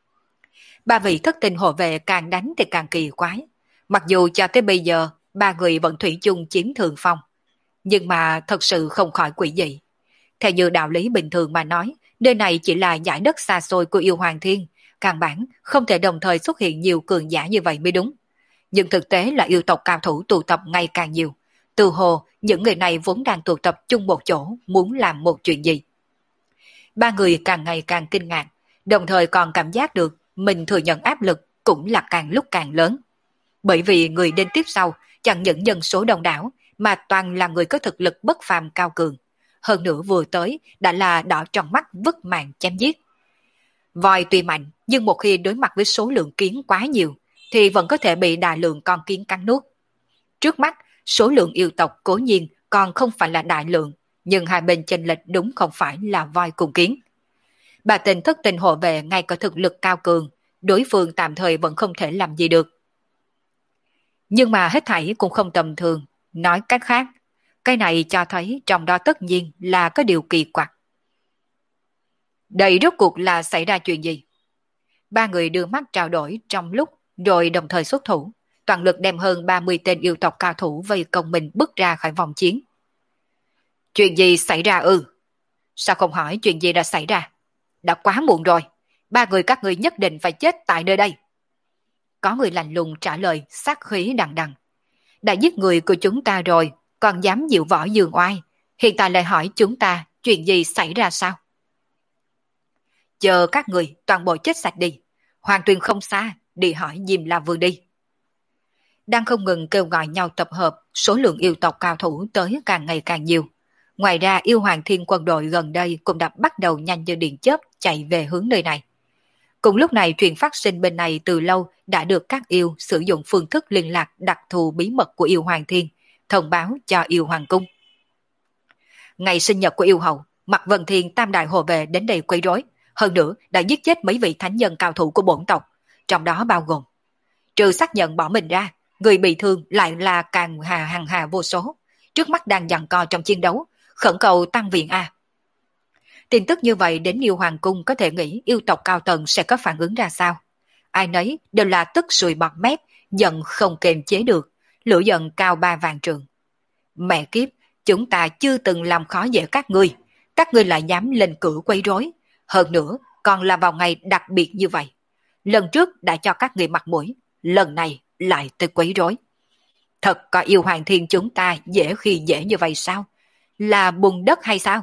Ba vị thất tinh hộ vệ càng đánh thì càng kỳ quái. Mặc dù cho tới bây giờ, ba người vẫn thủy chung chiếm thượng phong, nhưng mà thật sự không khỏi quỷ dị. Theo như đạo lý bình thường mà nói, nơi này chỉ là giải đất xa xôi của Yêu Hoàng Thiên, căn bản không thể đồng thời xuất hiện nhiều cường giả như vậy mới đúng. Nhưng thực tế là yêu tộc cao thủ tụ tập ngày càng nhiều. Từ hồ, những người này vốn đang tụ tập chung một chỗ, muốn làm một chuyện gì. Ba người càng ngày càng kinh ngạc, đồng thời còn cảm giác được mình thừa nhận áp lực cũng là càng lúc càng lớn. Bởi vì người đến tiếp sau chẳng những nhân số đông đảo, mà toàn là người có thực lực bất phàm cao cường. Hơn nữa vừa tới đã là đỏ trong mắt vứt mạng chém giết. Voi tuy mạnh, nhưng một khi đối mặt với số lượng kiến quá nhiều, thì vẫn có thể bị đại lượng con kiến cắn nuốt. Trước mắt, số lượng yêu tộc cố nhiên còn không phải là đại lượng, nhưng hai bên chênh lệch đúng không phải là voi cùng kiến. Bà tình thất tình hộ vệ ngay cả thực lực cao cường, đối phương tạm thời vẫn không thể làm gì được. Nhưng mà hết thảy cũng không tầm thường, nói cách khác, cái này cho thấy trong đó tất nhiên là có điều kỳ quặc. Đây rốt cuộc là xảy ra chuyện gì? Ba người đưa mắt trao đổi trong lúc rồi đồng thời xuất thủ, toàn lực đem hơn ba mươi tên yêu tộc cao thủ vây công mình bước ra khỏi vòng chiến. Chuyện gì xảy ra ư? Sao không hỏi chuyện gì đã xảy ra? Đã quá muộn rồi, ba người các người nhất định phải chết tại nơi đây. Có người lạnh lùng trả lời sát khí đằng đằng. Đã giết người của chúng ta rồi, còn dám diệu võ dương oai, hiện tại lại hỏi chúng ta chuyện gì xảy ra sao? Chờ các người toàn bộ chết sạch đi, Hoàng Tuyền không xa, đi hỏi Diêm La Vương đi. Đang không ngừng kêu gọi nhau tập hợp, số lượng yêu tộc cao thủ tới càng ngày càng nhiều. Ngoài ra yêu hoàng thiên quân đội gần đây cũng đã bắt đầu nhanh như điện chớp chạy về hướng nơi này. Cùng lúc này chuyện phát sinh bên này từ lâu đã được các yêu sử dụng phương thức liên lạc đặc thù bí mật của yêu hoàng thiên, thông báo cho yêu hoàng cung. Ngày sinh nhật của yêu hậu, Mạc Vân Thiên tam đại hộ vệ đến đây quấy rối, hơn nữa đã giết chết mấy vị thánh nhân cao thủ của bổn tộc, trong đó bao gồm trừ xác nhận bỏ mình ra, người bị thương lại là càng hà hàng hà vô số, trước mắt đang giằng co trong chiến đấu, khẩn cầu tăng viện a. Tin tức như vậy đến yêu hoàng cung có thể nghĩ yêu tộc cao tầng sẽ có phản ứng ra sao. Ai nấy đều là tức sùi bọt mép, giận không kềm chế được, lửa giận cao ba vạn trường. Mẹ kiếp, chúng ta chưa từng làm khó dễ các ngươi, các ngươi lại dám lên cửa quấy rối, hơn nữa còn là vào ngày đặc biệt như vậy. Lần trước đã cho các ngươi mặt mũi, lần này lại tới quấy rối. Thật có yêu hoàng thiên chúng ta dễ khi dễ như vậy sao? Là bùn đất hay sao?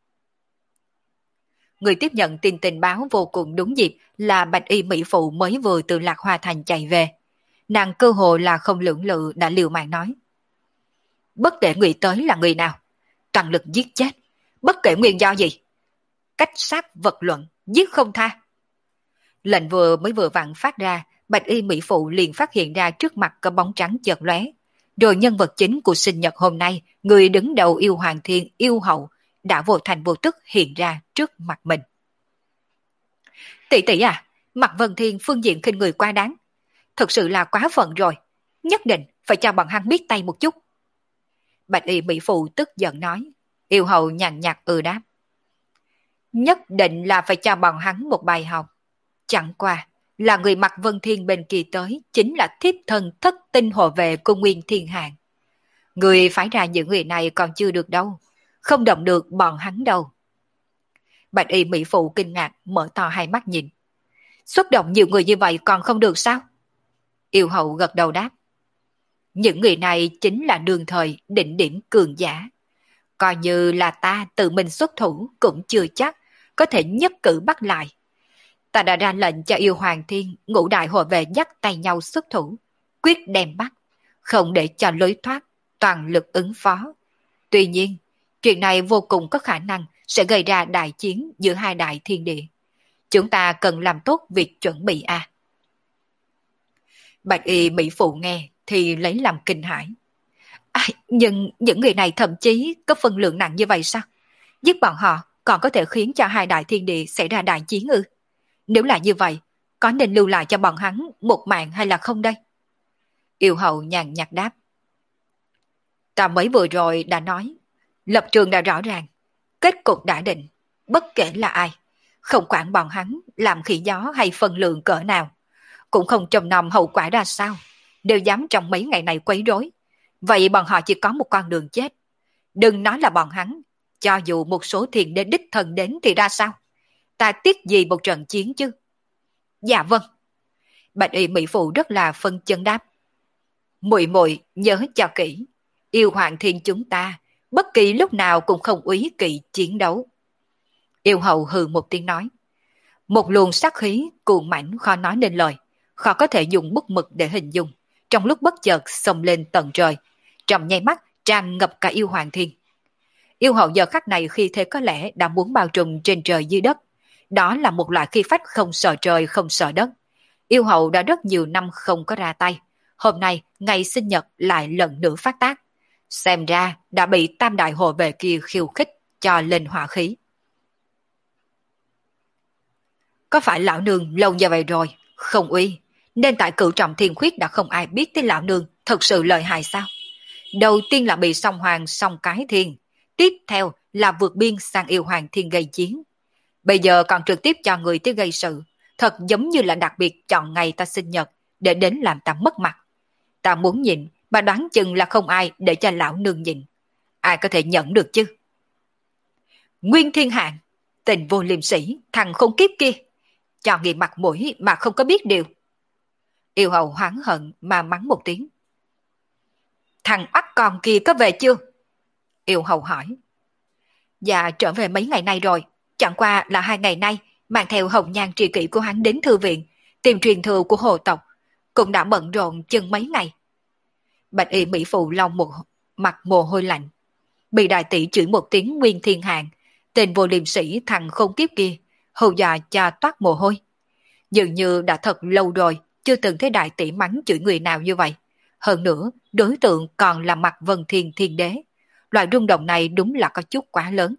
Người tiếp nhận tin tình báo vô cùng đúng dịp là bạch y mỹ phụ mới vừa từ Lạc Hoa Thành chạy về. Nàng cơ hồ là không lưỡng lự đã liều mạng nói. Bất kể người tới là người nào, toàn lực giết chết, bất kể nguyên do gì. Cách sát vật luận, giết không tha. Lệnh vừa mới vừa vặn phát ra, bạch y mỹ phụ liền phát hiện ra trước mặt có bóng trắng chợt lóe. Rồi nhân vật chính của sinh nhật hôm nay, người đứng đầu yêu hoàng thiên, yêu hậu, đã vô thành vô tức hiện ra trước mặt mình. Tỷ tỷ à, Mạc Vân Thiên phương diện khinh người quá đáng. Thực sự là quá phận rồi, nhất định phải cho bọn hắn biết tay một chút. Bạch y mỹ phụ tức giận nói, yêu hậu nhàn nhạt ừ đáp. Nhất định là phải cho bọn hắn một bài học. Chẳng qua là người Mạc Vân Thiên bên kia tới chính là thiếp thân thất tinh hộ vệ của Nguyên Thiên Hạng. Người phái ra những người này còn chưa được đâu, không động được bọn hắn đâu. Bạch y mỹ phụ kinh ngạc mở to hai mắt nhìn. Xuất động nhiều người như vậy còn không được sao? Yêu hậu gật đầu đáp. Những người này chính là đương thời đỉnh điểm cường giả. Coi như là ta tự mình xuất thủ cũng chưa chắc có thể nhất cử bắt lại. Ta đã ra lệnh cho yêu hoàng thiên ngũ đại hộ vệ dắt tay nhau xuất thủ, quyết đem bắt, không để cho lối thoát, toàn lực ứng phó. Tuy nhiên, chuyện này vô cùng có khả năng sẽ gây ra đại chiến giữa hai đại thiên địa. Chúng ta cần làm tốt việc chuẩn bị a. À. Bạch y mỹ phụ nghe thì lấy làm kinh hãi. À, nhưng những người này thậm chí có phân lượng nặng như vậy sao? Giết bọn họ còn có thể khiến cho hai đại thiên địa xảy ra đại chiến ư? Nếu là như vậy, có nên lưu lại cho bọn hắn một mạng hay là không đây? Yêu hậu nhàn nhạt đáp. Ta mới vừa rồi đã nói, lập trường đã rõ ràng, kết cục đã định, bất kể là ai, không quản bọn hắn làm khỉ gió hay phân lượng cỡ nào, cũng không trông nom hậu quả ra sao, đều dám trong mấy ngày này quấy rối. Vậy bọn họ chỉ có một con đường chết. Đừng nói là bọn hắn, cho dù một số thiền đế đích thân đến thì ra sao? Ta tiếc gì một trận chiến chứ? Dạ vâng. Bạch y mỹ phụ rất là phân chân đáp. Muội muội nhớ cho kỹ, yêu hoàng thiên chúng ta bất kỳ lúc nào cũng không úy kỵ chiến đấu. Yêu hậu hừ một tiếng nói. Một luồng sát khí cuồn mãnh khó nói nên lời, khó có thể dùng bút mực để hình dung, trong lúc bất chợt xông lên tận trời, trong nháy mắt tràn ngập cả yêu hoàng thiên. Yêu hậu giờ khắc này khi thế có lẽ đã muốn bao trùm trên trời dưới đất. Đó là một loại khí phách không sợ trời không sợ đất. Yêu hậu đã rất nhiều năm không có ra tay, hôm nay ngày sinh nhật lại lần nữa phát tác. Xem ra đã bị tam đại hộ vệ kia khiêu khích cho lên hỏa khí. Có phải lão nương lâu như vậy rồi, không uy, nên tại cửu trọng thiên khuyết đã không ai biết tới lão nương thật sự lợi hại sao? Đầu tiên là bị song hoàng song cái thiên, tiếp theo là vượt biên sang yêu hoàng thiên gây chiến. Bây giờ còn trực tiếp cho người tới gây sự, thật giống như là đặc biệt chọn ngày ta sinh nhật để đến làm ta mất mặt. Ta muốn nhìn, mà đoán chừng là không ai để cho lão nương nhìn. Ai có thể nhận được chứ? Nguyên Thiên Hạng, tình vô liêm sĩ, thằng khốn kiếp kia, cho người mặt mũi mà không có biết điều. Yêu hầu hoáng hận mà mắng một tiếng. Thằng oắt con kia có về chưa? Yêu hầu hỏi. Dạ trở về mấy ngày nay rồi, chẳng qua là hai ngày nay mang theo hồng nhan tri kỷ của hắn đến thư viện, tìm truyền thừa của hồ tộc, cũng đã bận rộn chừng mấy ngày. Bạch y mỹ phụ lòng một mặt mồ hôi lạnh. Bị đại tỷ chửi một tiếng Nguyên Thiên Hạng, tên vô liêm sĩ thằng khôn kiếp kia, hù dọa cho toát mồ hôi. Dường như đã thật lâu rồi chưa từng thấy đại tỷ mắng chửi người nào như vậy. Hơn nữa, đối tượng còn là mặt Vân Thiên Thiên Đế. Loại rung động này đúng là có chút quá lớn.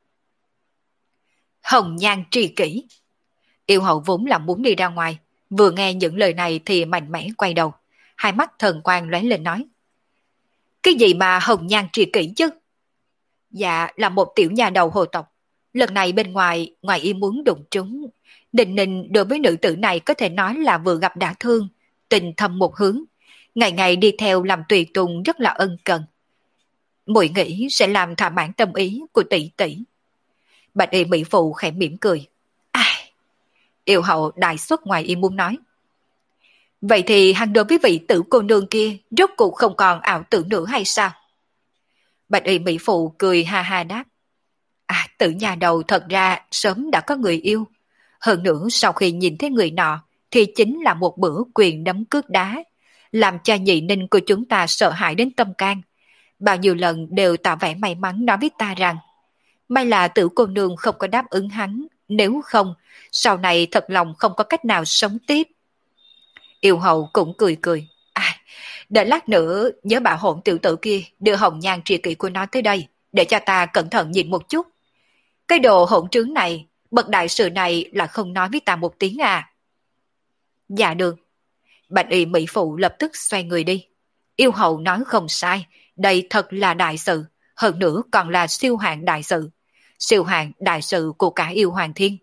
Hồng nhan tri kỷ. Yêu hậu vốn là muốn đi ra ngoài, vừa nghe những lời này thì mạnh mẽ quay đầu, hai mắt thần quang lóe lên nói. Cái gì mà hồng nhan tri kỷ chứ? Dạ là một tiểu nhà đầu hồ tộc. Lần này bên ngoài, ngoài ý muốn đụng trúng. Định Ninh đối với nữ tử này có thể nói là vừa gặp đã thương, tình thầm một hướng. Ngày ngày đi theo làm tùy tùng rất là ân cần. Muội nghĩ sẽ làm thỏa mãn tâm ý của tỷ tỷ. Bạch y mỹ phụ khẽ mỉm cười. Ai? Yêu hậu đại xuất ngoài ý muốn nói. Vậy thì hắn đối với vị tử cô nương kia rốt cuộc không còn ảo tưởng nữa hay sao? Bạch y mỹ phụ cười ha ha đáp. À, tử nhà đầu thật ra sớm đã có người yêu. Hơn nữa sau khi nhìn thấy người nọ thì chính là một bữa quyền đấm cước đá, làm cho nhị ninh của chúng ta sợ hãi đến tâm can. Bao nhiêu lần đều tỏ vẻ may mắn nói với ta rằng may là tử cô nương không có đáp ứng hắn, nếu không sau này thật lòng không có cách nào sống tiếp. Yêu hậu cũng cười cười. À, đợi lát nữa nhớ bà hỗn tiểu tử kia đưa hồng nhan tri kỷ của nó tới đây để cho ta cẩn thận nhìn một chút. Cái đồ hỗn trướng này, bậc đại sự này là không nói với ta một tiếng à? Dạ được. Bạch y mỹ phụ lập tức xoay người đi. Yêu hậu nói không sai, đây thật là đại sự, hơn nữa còn là siêu hạng đại sự. Siêu hạng đại sự của cả yêu hoàng thiên.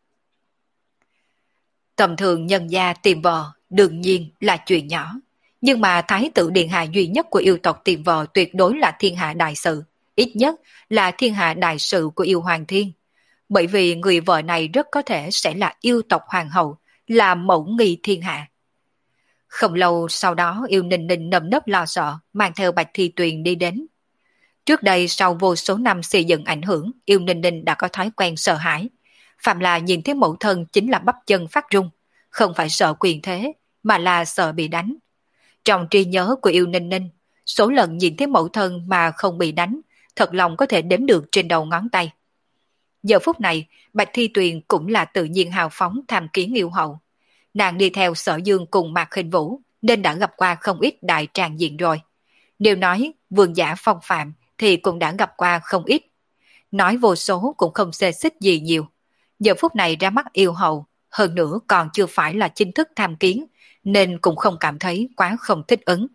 Tầm thường nhân gia tìm vợ đương nhiên là chuyện nhỏ, nhưng mà thái tử điện hạ duy nhất của yêu tộc tìm vợ tuyệt đối là thiên hạ đại sự, ít nhất là thiên hạ đại sự của yêu hoàng thiên. Bởi vì người vợ này rất có thể sẽ là yêu tộc hoàng hậu, là mẫu nghi thiên hạ. Không lâu sau đó yêu ninh ninh nơm nớp lo sợ mang theo Bạch Thi Tuyền đi đến. Trước đây sau vô số năm xây dựng ảnh hưởng, yêu ninh ninh đã có thói quen sợ hãi. Phạm là nhìn thấy mẫu thân chính là bắp chân phát run, không phải sợ quyền thế mà là sợ bị đánh. Trong trí nhớ của yêu ninh ninh, số lần nhìn thấy mẫu thân mà không bị đánh thật lòng có thể đếm được trên đầu ngón tay. Giờ phút này Bạch Thi Tuyền cũng là tự nhiên hào phóng tham kiến yêu hậu. Nàng đi theo Sở Dương cùng Mạc Khinh Vũ nên đã gặp qua không ít đại tràng diện rồi. Nếu nói vương giả phong phạm thì cũng đã gặp qua không ít. Nói vô số cũng không xê xích gì nhiều. Giờ phút này ra mắt yêu hậu, hơn nữa còn chưa phải là chính thức tham kiến, nên cũng không cảm thấy quá không thích ứng.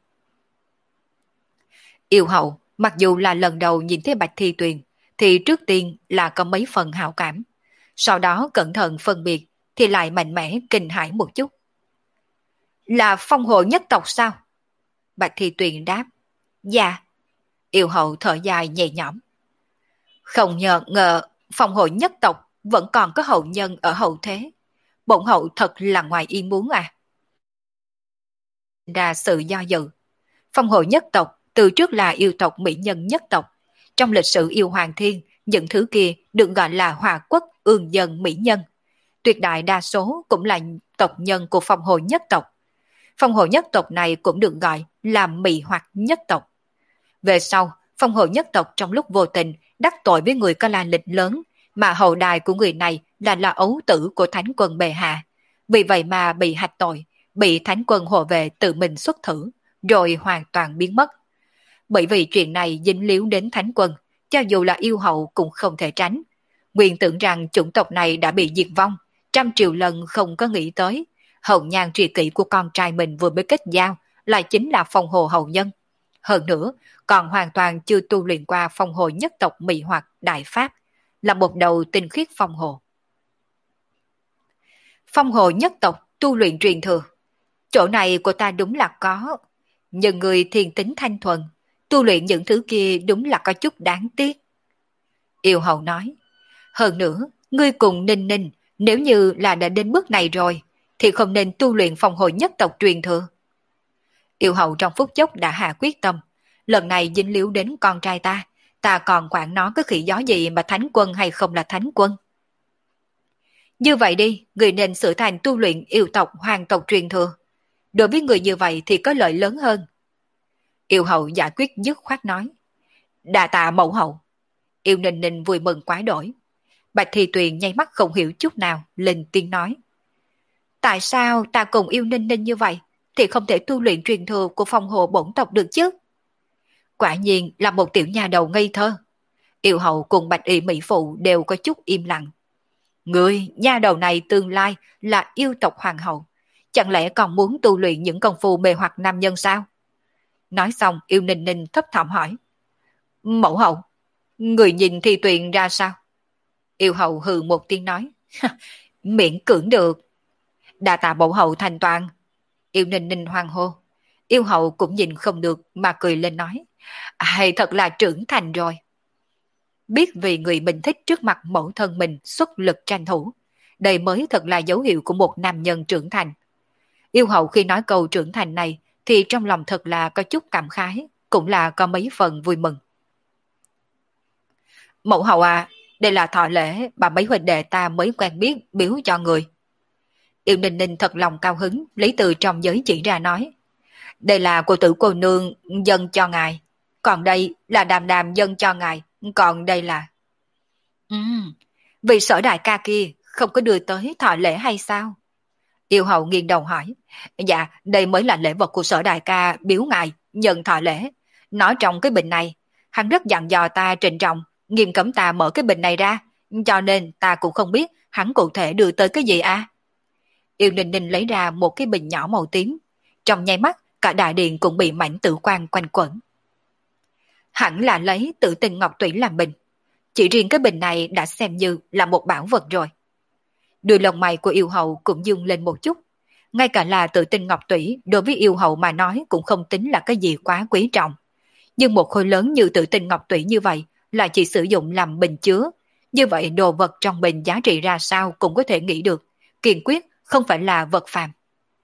Yêu hậu, mặc dù là lần đầu nhìn thấy Bạch Thi Tuyền, thì trước tiên là có mấy phần hảo cảm. Sau đó cẩn thận phân biệt, thì lại mạnh mẽ kinh hãi một chút. Là phong hộ nhất tộc sao? Bạch Thi Tuyền đáp. Dạ. Yêu hậu thở dài nhẹ nhõm. Không nhờ ngờ phong hộ nhất tộc vẫn còn có hậu nhân ở hậu thế. Bổn hậu thật là ngoài ý muốn à. Ra sự do dự. Phong hộ nhất tộc từ trước là yêu tộc mỹ nhân nhất tộc. Trong lịch sử yêu hoàng thiên, những thứ kia được gọi là hòa quốc ương dân mỹ nhân. Tuyệt đại đa số cũng là tộc nhân của phong hộ nhất tộc. Phong hộ nhất tộc này cũng được gọi là mỹ hoặc nhất tộc. Về sau, phong hộ nhất tộc trong lúc vô tình đắc tội với người có la lịch lớn, mà hậu đài của người này là là ấu tử của thánh quân bệ hạ. Vì vậy mà bị hạch tội, bị thánh quân hộ vệ tự mình xuất thử, rồi hoàn toàn biến mất. Bởi vì chuyện này dính líu đến thánh quân, cho dù là yêu hậu cũng không thể tránh. Nguyên tưởng rằng chủng tộc này đã bị diệt vong, trăm triệu lần không có nghĩ tới. Hồng nhan tri kỷ của con trai mình vừa mới kết giao, lại chính là phong hồ hậu nhân. Hơn nữa, còn hoàn toàn chưa tu luyện qua phong hồ nhất tộc Mỹ hoặc Đại Pháp, là một đầu tinh khiết phong hồ. Phong hồ nhất tộc tu luyện truyền thừa. Chỗ này của ta đúng là có, nhưng người thiền tính thanh thuần, tu luyện những thứ kia đúng là có chút đáng tiếc. Yêu hậu nói, hơn nữa, ngươi cùng Ninh Ninh, nếu như là đã đến bước này rồi, thì không nên tu luyện phong hồ nhất tộc truyền thừa. Yêu hậu trong phút chốc đã hạ quyết tâm, lần này dính líu đến con trai ta, ta còn quản nó cái khỉ gió gì mà thánh quân hay không là thánh quân. Như vậy đi, người nên sửa thành tu luyện yêu tộc hoàng tộc truyền thừa. Đối với người như vậy thì có lợi lớn hơn. Yêu hậu giải quyết dứt khoát nói. Đà tạ mẫu hậu. Yêu Ninh Ninh vui mừng quá đổi. Bạch Thi Tuyền nháy mắt không hiểu chút nào, lên tiếng nói. Tại sao ta cùng yêu Ninh Ninh như vậy, thì không thể tu luyện truyền thừa của phong hồ bổn tộc được chứ? Quả nhiên là một tiểu nhà đầu ngây thơ. Yêu hậu cùng Bạch Y Mỹ Phụ đều có chút im lặng. Người, nha đầu này tương lai là yêu tộc hoàng hậu, chẳng lẽ còn muốn tu luyện những công phu mê hoặc nam nhân sao? Nói xong, Yêu Ninh Ninh thấp thỏm hỏi. Mẫu hậu, người nhìn Thi Tuyền ra sao? Yêu hậu hừ một tiếng nói. Miễn cưỡng được. Đa tạ mẫu hậu thành toàn. Yêu Ninh Ninh hoang hô. Yêu hậu cũng nhìn không được mà cười lên nói. Hay thật là trưởng thành rồi. Biết vì người mình thích trước mặt mẫu thân mình xuất lực tranh thủ. Đây mới thật là dấu hiệu của một nam nhân trưởng thành. Yêu hậu khi nói câu trưởng thành này thì trong lòng thật là có chút cảm khái, cũng là có mấy phần vui mừng. Mẫu hậu à, đây là thọ lễ mà mấy huynh đệ ta mới quen biết biếu cho người. Yêu Ninh Ninh thật lòng cao hứng, lấy từ trong giới chỉ ra nói. Đây là của tử cô nương dâng cho ngài, còn đây là đàm đàm dâng cho ngài, còn đây là... Ừm, vì Sở đại ca kia không có đưa tới thọ lễ hay sao? Yêu hậu nghiêng đầu hỏi. Dạ, đây mới là lễ vật của Sở đại ca biếu ngài, nhận thọ lễ. Nó trong cái bình này, hắn rất dặn dò ta trịnh trọng, nghiêm cấm ta mở cái bình này ra, cho nên ta cũng không biết hắn cụ thể đưa tới cái gì à. Yêu Ninh Ninh lấy ra một cái bình nhỏ màu tím, trong nháy mắt cả đại điện cũng bị mảnh tử quang quanh quẩn. Hẳn là lấy Tử Tinh Ngọc Tủy làm bình, chỉ riêng cái bình này đã xem như là một bảo vật rồi. Đuôi lông mày của yêu hậu cũng dương lên một chút, ngay cả là Tử Tinh Ngọc Tủy đối với yêu hậu mà nói cũng không tính là cái gì quá quý trọng. Nhưng một khối lớn như Tử Tinh Ngọc Tủy như vậy là chỉ sử dụng làm bình chứa, như vậy đồ vật trong bình giá trị ra sao cũng có thể nghĩ được, kiên quyết không phải là vật phàm.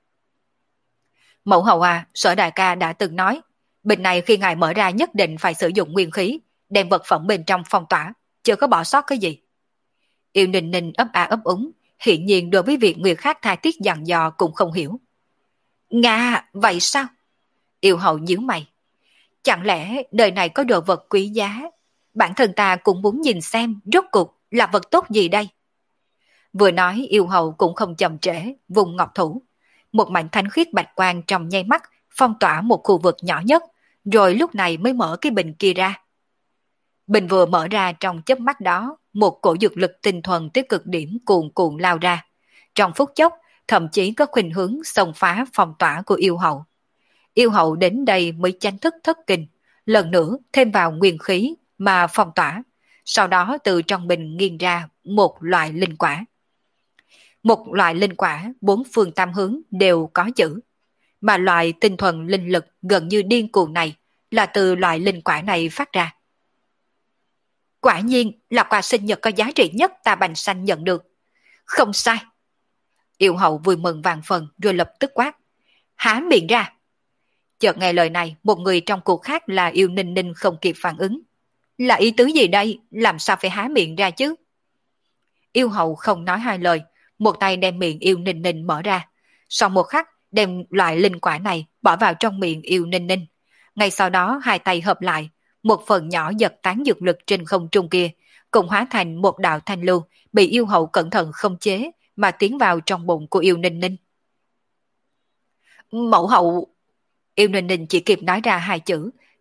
Mẫu hậu à, Sở đại ca đã từng nói, bình này khi ngài mở ra nhất định phải sử dụng nguyên khí, đem vật phẩm bên trong phong tỏa, chưa có bỏ sót cái gì. Yêu Ninh Ninh ấp a ấp úng, hiện nhiên đối với việc người khác tha thiết dặn dò cũng không hiểu. Nga, vậy sao? Yêu hậu nhíu mày. Chẳng lẽ đời này có đồ vật quý giá? Bản thân ta cũng muốn nhìn xem rốt cuộc là vật tốt gì đây. Vừa nói yêu hậu cũng không chậm trễ, vùng ngọc thủ. Một mảnh thánh khiết bạch quang trong nháy mắt phong tỏa một khu vực nhỏ nhất, rồi lúc này mới mở cái bình kia ra. Bình vừa mở ra trong chớp mắt đó, một cổ dược lực tinh thuần tới cực điểm cuồn cuộn lao ra. Trong phút chốc, thậm chí có khuynh hướng xông phá phong tỏa của yêu hậu. Yêu hậu đến đây mới chánh thức thất kinh, lần nữa thêm vào nguyên khí mà phong tỏa, sau đó từ trong bình nghiêng ra một loại linh quả. Một loại linh quả bốn phương tam hướng đều có chữ, mà loại tinh thuần linh lực gần như điên cuồng này là từ loại linh quả này phát ra. Quả nhiên là quà sinh nhật có giá trị nhất ta Bành Sanh nhận được. Không sai. Yêu hậu vui mừng vàng phần rồi lập tức quát. Há miệng ra. Chợt nghe lời này, một người trong cuộc khác là Yêu Ninh Ninh không kịp phản ứng. Là ý tứ gì đây? Làm sao phải há miệng ra chứ? Yêu hậu không nói hai lời, một tay đem miệng Yêu Ninh Ninh mở ra. Sau một khắc, đem loại linh quả này bỏ vào trong miệng Yêu Ninh Ninh. Ngay sau đó hai tay hợp lại, một phần nhỏ giật tán dược lực trên không trung kia, cùng hóa thành một đạo thanh lưu, bị yêu hậu cẩn thận không chế mà tiến vào trong bụng của Yêu Ninh Ninh. Mẫu hậu... Yêu Ninh Ninh chỉ kịp nói ra hai chữ,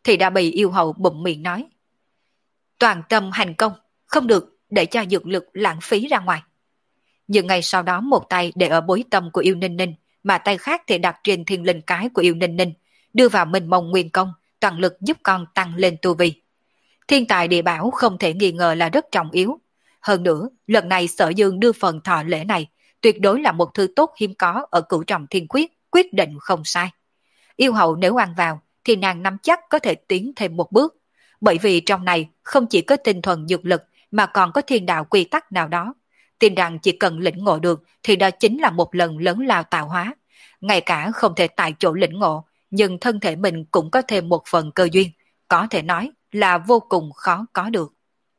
thì đã bị yêu hậu bụm miệng nói. Toàn tâm hành công, không được để cho dược lực lãng phí ra ngoài. Nhưng ngay sau đó một tay để ở bối tâm của yêu ninh ninh, mà tay khác thì đặt trên thiên linh cái của yêu ninh ninh, đưa vào minh mông nguyên công, toàn lực giúp con tăng lên tu vi. Thiên tài địa bảo không thể nghi ngờ là rất trọng yếu. Hơn nữa, lần này Sở Dương đưa phần thọ lễ này, tuyệt đối là một thứ tốt hiếm có ở cửu trọng thiên quyết, quyết định không sai. Yêu hậu nếu ăn vào, thì nàng nắm chắc có thể tiến thêm một bước. Bởi vì trong này không chỉ có tinh thuần dược lực, mà còn có thiên đạo quy tắc nào đó. Tin rằng chỉ cần lĩnh ngộ được, thì đó chính là một lần lớn lao tạo hóa. Ngay cả không thể tại chỗ lĩnh ngộ, nhưng thân thể mình cũng có thêm một phần cơ duyên, có thể nói là vô cùng khó có được.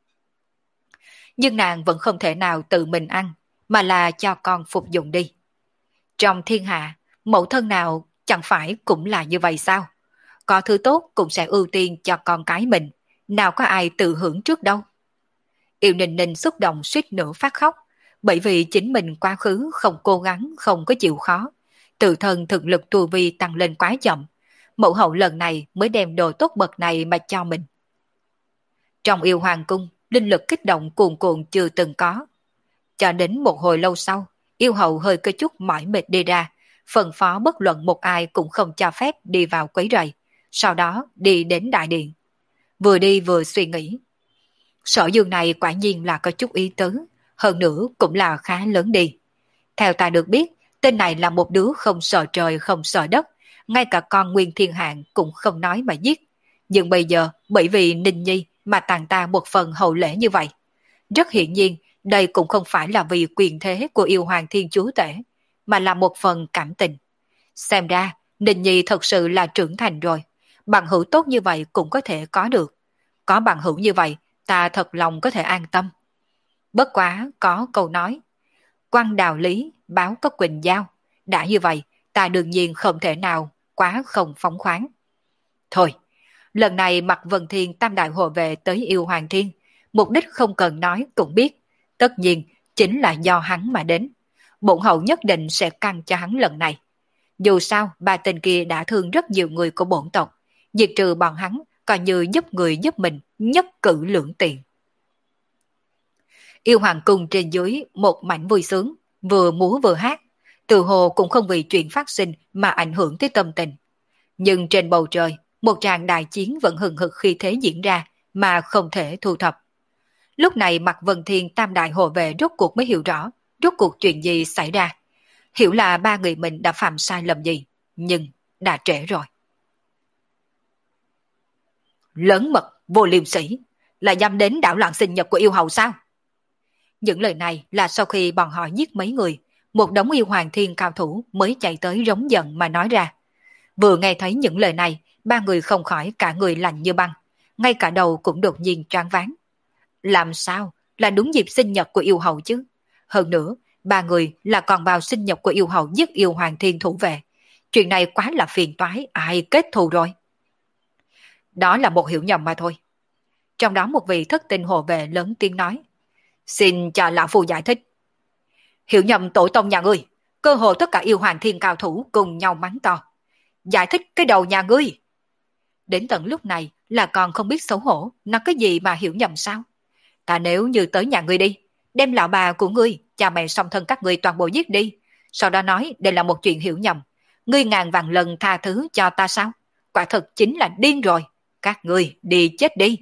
Nhưng nàng vẫn không thể nào tự mình ăn, mà là cho con phục dụng đi. Trong thiên hạ, mẫu thân nào chẳng phải cũng là như vậy sao? Có thứ tốt cũng sẽ ưu tiên cho con cái mình, nào có ai tự hưởng trước đâu. Yêu Ninh Ninh xúc động suýt nữa phát khóc, bởi vì chính mình quá khứ không cố gắng, không có chịu khó. Tự thân thực lực tu vi tăng lên quá chậm, mẫu hậu lần này mới đem đồ tốt bậc này mà cho mình. Trong yêu hoàng cung, linh lực kích động cuồn cuộn chưa từng có. Cho đến một hồi lâu sau, yêu hậu hơi có chút mỏi mệt đi ra, phân phó bất luận một ai cũng không cho phép đi vào quấy rầy, sau đó đi đến đại điện. Vừa đi vừa suy nghĩ. Sở Dương này quả nhiên là có chút ý tứ, hơn nữa cũng là khá lớn đi. Theo ta được biết, tên này là một đứa không sợ trời không sợ đất, ngay cả con Nguyên Thiên Hạng cũng không nói mà giết. Nhưng bây giờ bởi vì Ninh Nhi mà tặng ta một phần hậu lễ như vậy. Rất hiển nhiên, đây cũng không phải là vì quyền thế của yêu hoàng thiên chúa tể, mà là một phần cảm tình. Xem ra, Ninh Nhi thật sự là trưởng thành rồi, bằng hữu tốt như vậy cũng có thể có được. Có bằng hữu như vậy, ta thật lòng có thể an tâm. Bất quá có câu nói, quăng đào lý, báo có quỳnh giao. Đã như vậy, ta đương nhiên không thể nào quá không phóng khoáng. Thôi, lần này Mạc Vân Thiên tam đại hộ vệ tới yêu hoàng thiên, mục đích không cần nói cũng biết, tất nhiên chính là do hắn mà đến. Bổn hậu nhất định sẽ căng cho hắn lần này. Dù sao, ba tên kia đã thương rất nhiều người của bổn tộc, diệt trừ bọn hắn coi như giúp người giúp mình, nhất cử lưỡng tiện. Yêu hoàng cung trên dưới một mảnh vui sướng, vừa múa vừa hát, từ hồ cũng không vì chuyện phát sinh mà ảnh hưởng tới tâm tình. Nhưng trên bầu trời, một tràng đại chiến vẫn hừng hực khi thế diễn ra mà không thể thu thập. Lúc này Mạc Vân Thiên tam đại hộ vệ rốt cuộc mới hiểu rõ, rốt cuộc chuyện gì xảy ra. Hiểu là ba người mình đã phạm sai lầm gì, nhưng đã trễ rồi. Lớn mật, vô liêm sỉ, là dám đến đảo loạn sinh nhật của yêu hầu sao? Những lời này là sau khi bọn họ giết mấy người, một đống yêu hoàng thiên cao thủ mới chạy tới rống giận mà nói ra. Vừa nghe thấy những lời này, ba người không khỏi cả người lạnh như băng, ngay cả đầu cũng đột nhiên choáng váng. Làm sao là đúng dịp sinh nhật của yêu hầu chứ? Hơn nữa, ba người là còn vào sinh nhật của yêu hầu giết yêu hoàng thiên thủ vệ. Chuyện này quá là phiền toái, ai kết thù rồi? Đó là một hiểu nhầm mà thôi. Trong đó một vị thất tinh hộ vệ lớn tiếng nói. Xin cho lão phu giải thích. Hiểu nhầm tổ tông nhà ngươi, cơ hồ tất cả yêu hoàng thiên cao thủ cùng nhau mắng to. Giải thích cái đầu nhà ngươi. Đến tận lúc này là còn không biết xấu hổ, nói cái gì mà hiểu nhầm sao? Ta nếu như tới nhà ngươi đi, đem lão bà của ngươi, cha mẹ song thân các ngươi toàn bộ giết đi, sau đó nói đây là một chuyện hiểu nhầm, ngươi ngàn vạn lần tha thứ cho ta sao? Quả thật chính là điên rồi, các ngươi đi chết đi.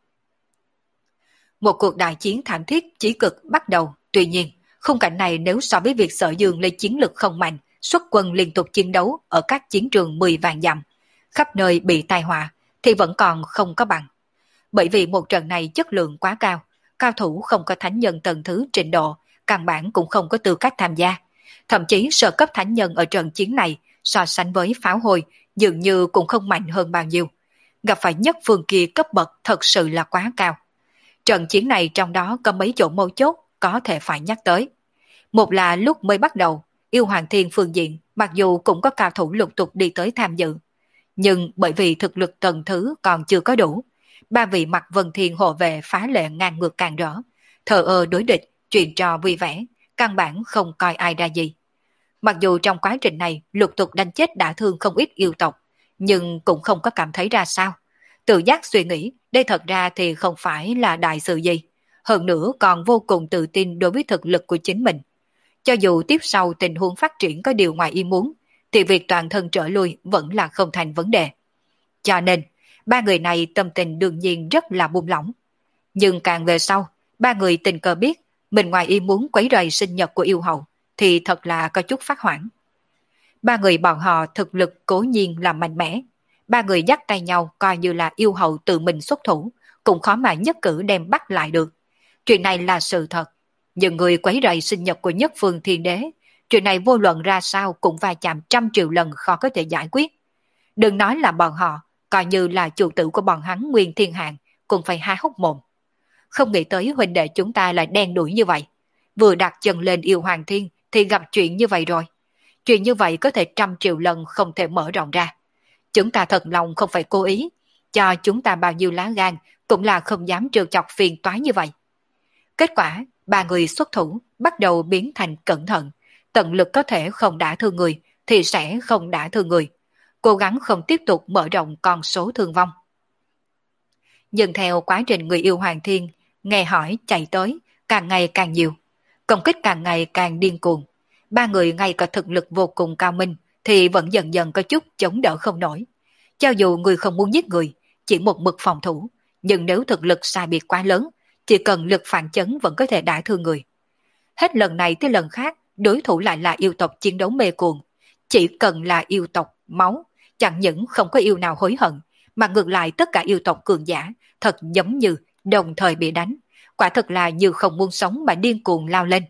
Một cuộc đại chiến thảm thiết chí cực bắt đầu, tuy nhiên, khung cảnh này nếu so với việc Sở Dương lấy chiến lực không mạnh, xuất quân liên tục chiến đấu ở các chiến trường mười vạn dặm, khắp nơi bị tai họa, thì vẫn còn không có bằng. Bởi vì một trận này chất lượng quá cao, cao thủ không có thánh nhân tầng thứ trình độ, căn bản cũng không có tư cách tham gia. Thậm chí sơ cấp thánh nhân ở trận chiến này so sánh với pháo hồi dường như cũng không mạnh hơn bao nhiêu. Gặp phải nhất phương kia cấp bậc thật sự là quá cao. Trận chiến này trong đó có mấy chỗ mấu chốt có thể phải nhắc tới. Một là lúc mới bắt đầu, yêu hoàng thiên phương diện mặc dù cũng có cao thủ lục tục đi tới tham dự, nhưng bởi vì thực lực tầng thứ còn chưa có đủ, ba vị Mạc Vân Thiên hộ vệ phá lệ ngang ngược càng rõ, thờ ơ đối địch, chuyện trò vui vẻ, căn bản không coi ai ra gì. Mặc dù trong quá trình này lục tục đánh chết đả thương không ít yêu tộc, nhưng cũng không có cảm thấy ra sao. Tự giác suy nghĩ, đây thật ra thì không phải là đại sự gì. Hơn nữa còn vô cùng tự tin đối với thực lực của chính mình. Cho dù tiếp sau tình huống phát triển có điều ngoài ý muốn, thì việc toàn thân trở lui vẫn là không thành vấn đề. Cho nên, ba người này tâm tình đương nhiên rất là buông lỏng. Nhưng càng về sau, ba người tình cờ biết mình ngoài ý muốn quấy rầy sinh nhật của yêu hậu, thì thật là có chút phát hoảng. Ba người bọn họ thực lực cố nhiên là mạnh mẽ. Ba người dắt tay nhau coi như là yêu hậu tự mình xuất thủ, cũng khó mà nhất cử đem bắt lại được. Chuyện này là sự thật. Nhưng người quấy rầy sinh nhật của nhất phương thiên đế, chuyện này vô luận ra sao cũng va chạm trăm triệu lần khó có thể giải quyết. Đừng nói là bọn họ, coi như là chủ tử của bọn hắn Nguyên Thiên Hạng, cũng phải há hốc mồm. Không nghĩ tới huynh đệ chúng ta lại đen đuổi như vậy. Vừa đặt chân lên yêu hoàng thiên thì gặp chuyện như vậy rồi. Chuyện như vậy có thể trăm triệu lần không thể mở rộng ra. Chúng ta thật lòng không phải cố ý, cho chúng ta bao nhiêu lá gan cũng là không dám trêu chọc phiền toái như vậy. Kết quả, ba người xuất thủ bắt đầu biến thành cẩn thận, tận lực có thể không đả thương người thì sẽ không đả thương người, cố gắng không tiếp tục mở rộng con số thương vong. Nhưng theo quá trình người yêu Hoàng Thiên nghe hỏi chạy tới càng ngày càng nhiều, công kích càng ngày càng điên cuồng, ba người ngay cả thực lực vô cùng cao minh thì vẫn dần dần có chút chống đỡ không nổi. Cho dù người không muốn giết người, chỉ một mực phòng thủ, nhưng nếu thực lực sai biệt quá lớn, chỉ cần lực phản chấn vẫn có thể đả thương người. Hết lần này tới lần khác, đối thủ lại là yêu tộc chiến đấu mê cuồng. Chỉ cần là yêu tộc máu, chẳng những không có yêu nào hối hận, mà ngược lại tất cả yêu tộc cường giả thật giống như đồng thời bị đánh. Quả thật là như không muốn sống mà điên cuồng lao lên.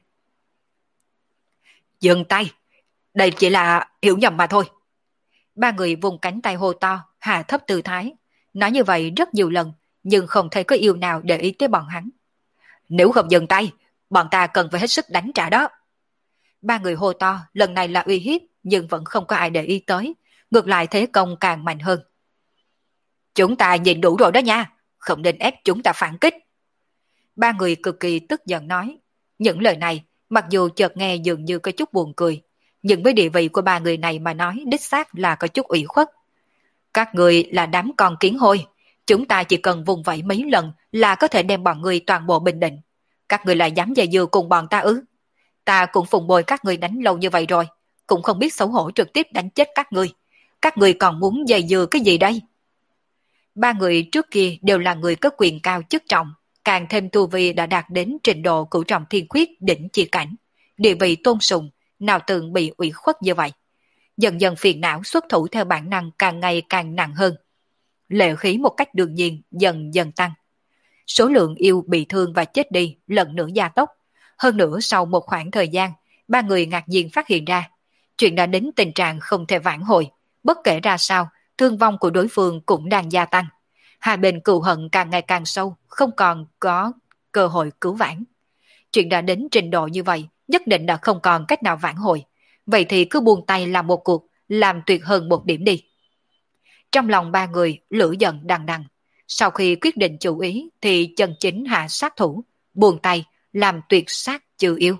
Dừng tay! Đây chỉ là hiểu nhầm mà thôi. Ba người vùng cánh tay hô to, hạ thấp tư thái. Nói như vậy rất nhiều lần, nhưng không thấy có yêu nào để ý tới bọn hắn. Nếu không dừng tay, bọn ta cần phải hết sức đánh trả đó. Ba người hô to, lần này là uy hiếp, nhưng vẫn không có ai để ý tới. Ngược lại thế công càng mạnh hơn. Chúng ta nhìn đủ rồi đó nha, không nên ép chúng ta phản kích. Ba người cực kỳ tức giận nói. Những lời này, mặc dù chợt nghe dường như có chút buồn cười, nhưng với địa vị của ba người này mà nói đích xác là có chút ủy khuất. Các người là đám con kiến hôi, chúng ta chỉ cần vùng vẫy mấy lần là có thể đem bọn người toàn bộ bình định. Các người lại dám dè dưa cùng bọn ta ư? Ta cũng phụng bồi các người đánh lâu như vậy rồi, cũng không biết xấu hổ trực tiếp đánh chết các người. Các người còn muốn dè dưa cái gì đây? Ba người trước kia đều là người có quyền cao chức trọng, càng thêm tu vi đã đạt đến trình độ cửu trọng thiên khuyết đỉnh chi cảnh, địa vị tôn sùng, nào từng bị ủy khuất như vậy. Dần dần phiền não xuất thủ theo bản năng càng ngày càng nặng hơn. Lệ khí một cách đương nhiên dần dần tăng. Số lượng yêu bị thương và chết đi lần nữa gia tốc. Hơn nữa sau một khoảng thời gian, ba người ngạc nhiên phát hiện ra, chuyện đã đến tình trạng không thể vãn hồi. Bất kể ra sao, thương vong của đối phương cũng đang gia tăng. Hai bên cừu hận càng ngày càng sâu, không còn có cơ hội cứu vãn. Chuyện đã đến trình độ như vậy, nhất định đã không còn cách nào vãn hồi. Vậy thì cứ buông tay làm một cuộc, làm tuyệt hơn một điểm đi. Trong lòng ba người lửa giận đằng đằng. Sau khi quyết định chủ ý thì chân chính hạ sát thủ, buông tay làm tuyệt sát trừ yêu.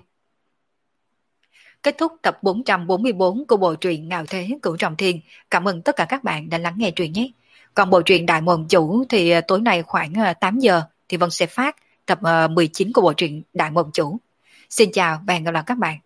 Kết thúc tập bốn trăm bốn mươi bốn của bộ truyện Ngạo Thế Cửu Trọng Thiên. Cảm ơn tất cả các bạn đã lắng nghe truyện nhé. Còn bộ truyện Đại Mộng Chủ thì tối nay khoảng tám giờ thì Vân sẽ phát tập mười chín của bộ truyện Đại Mộng Chủ. Xin chào và hẹn gặp lại các bạn.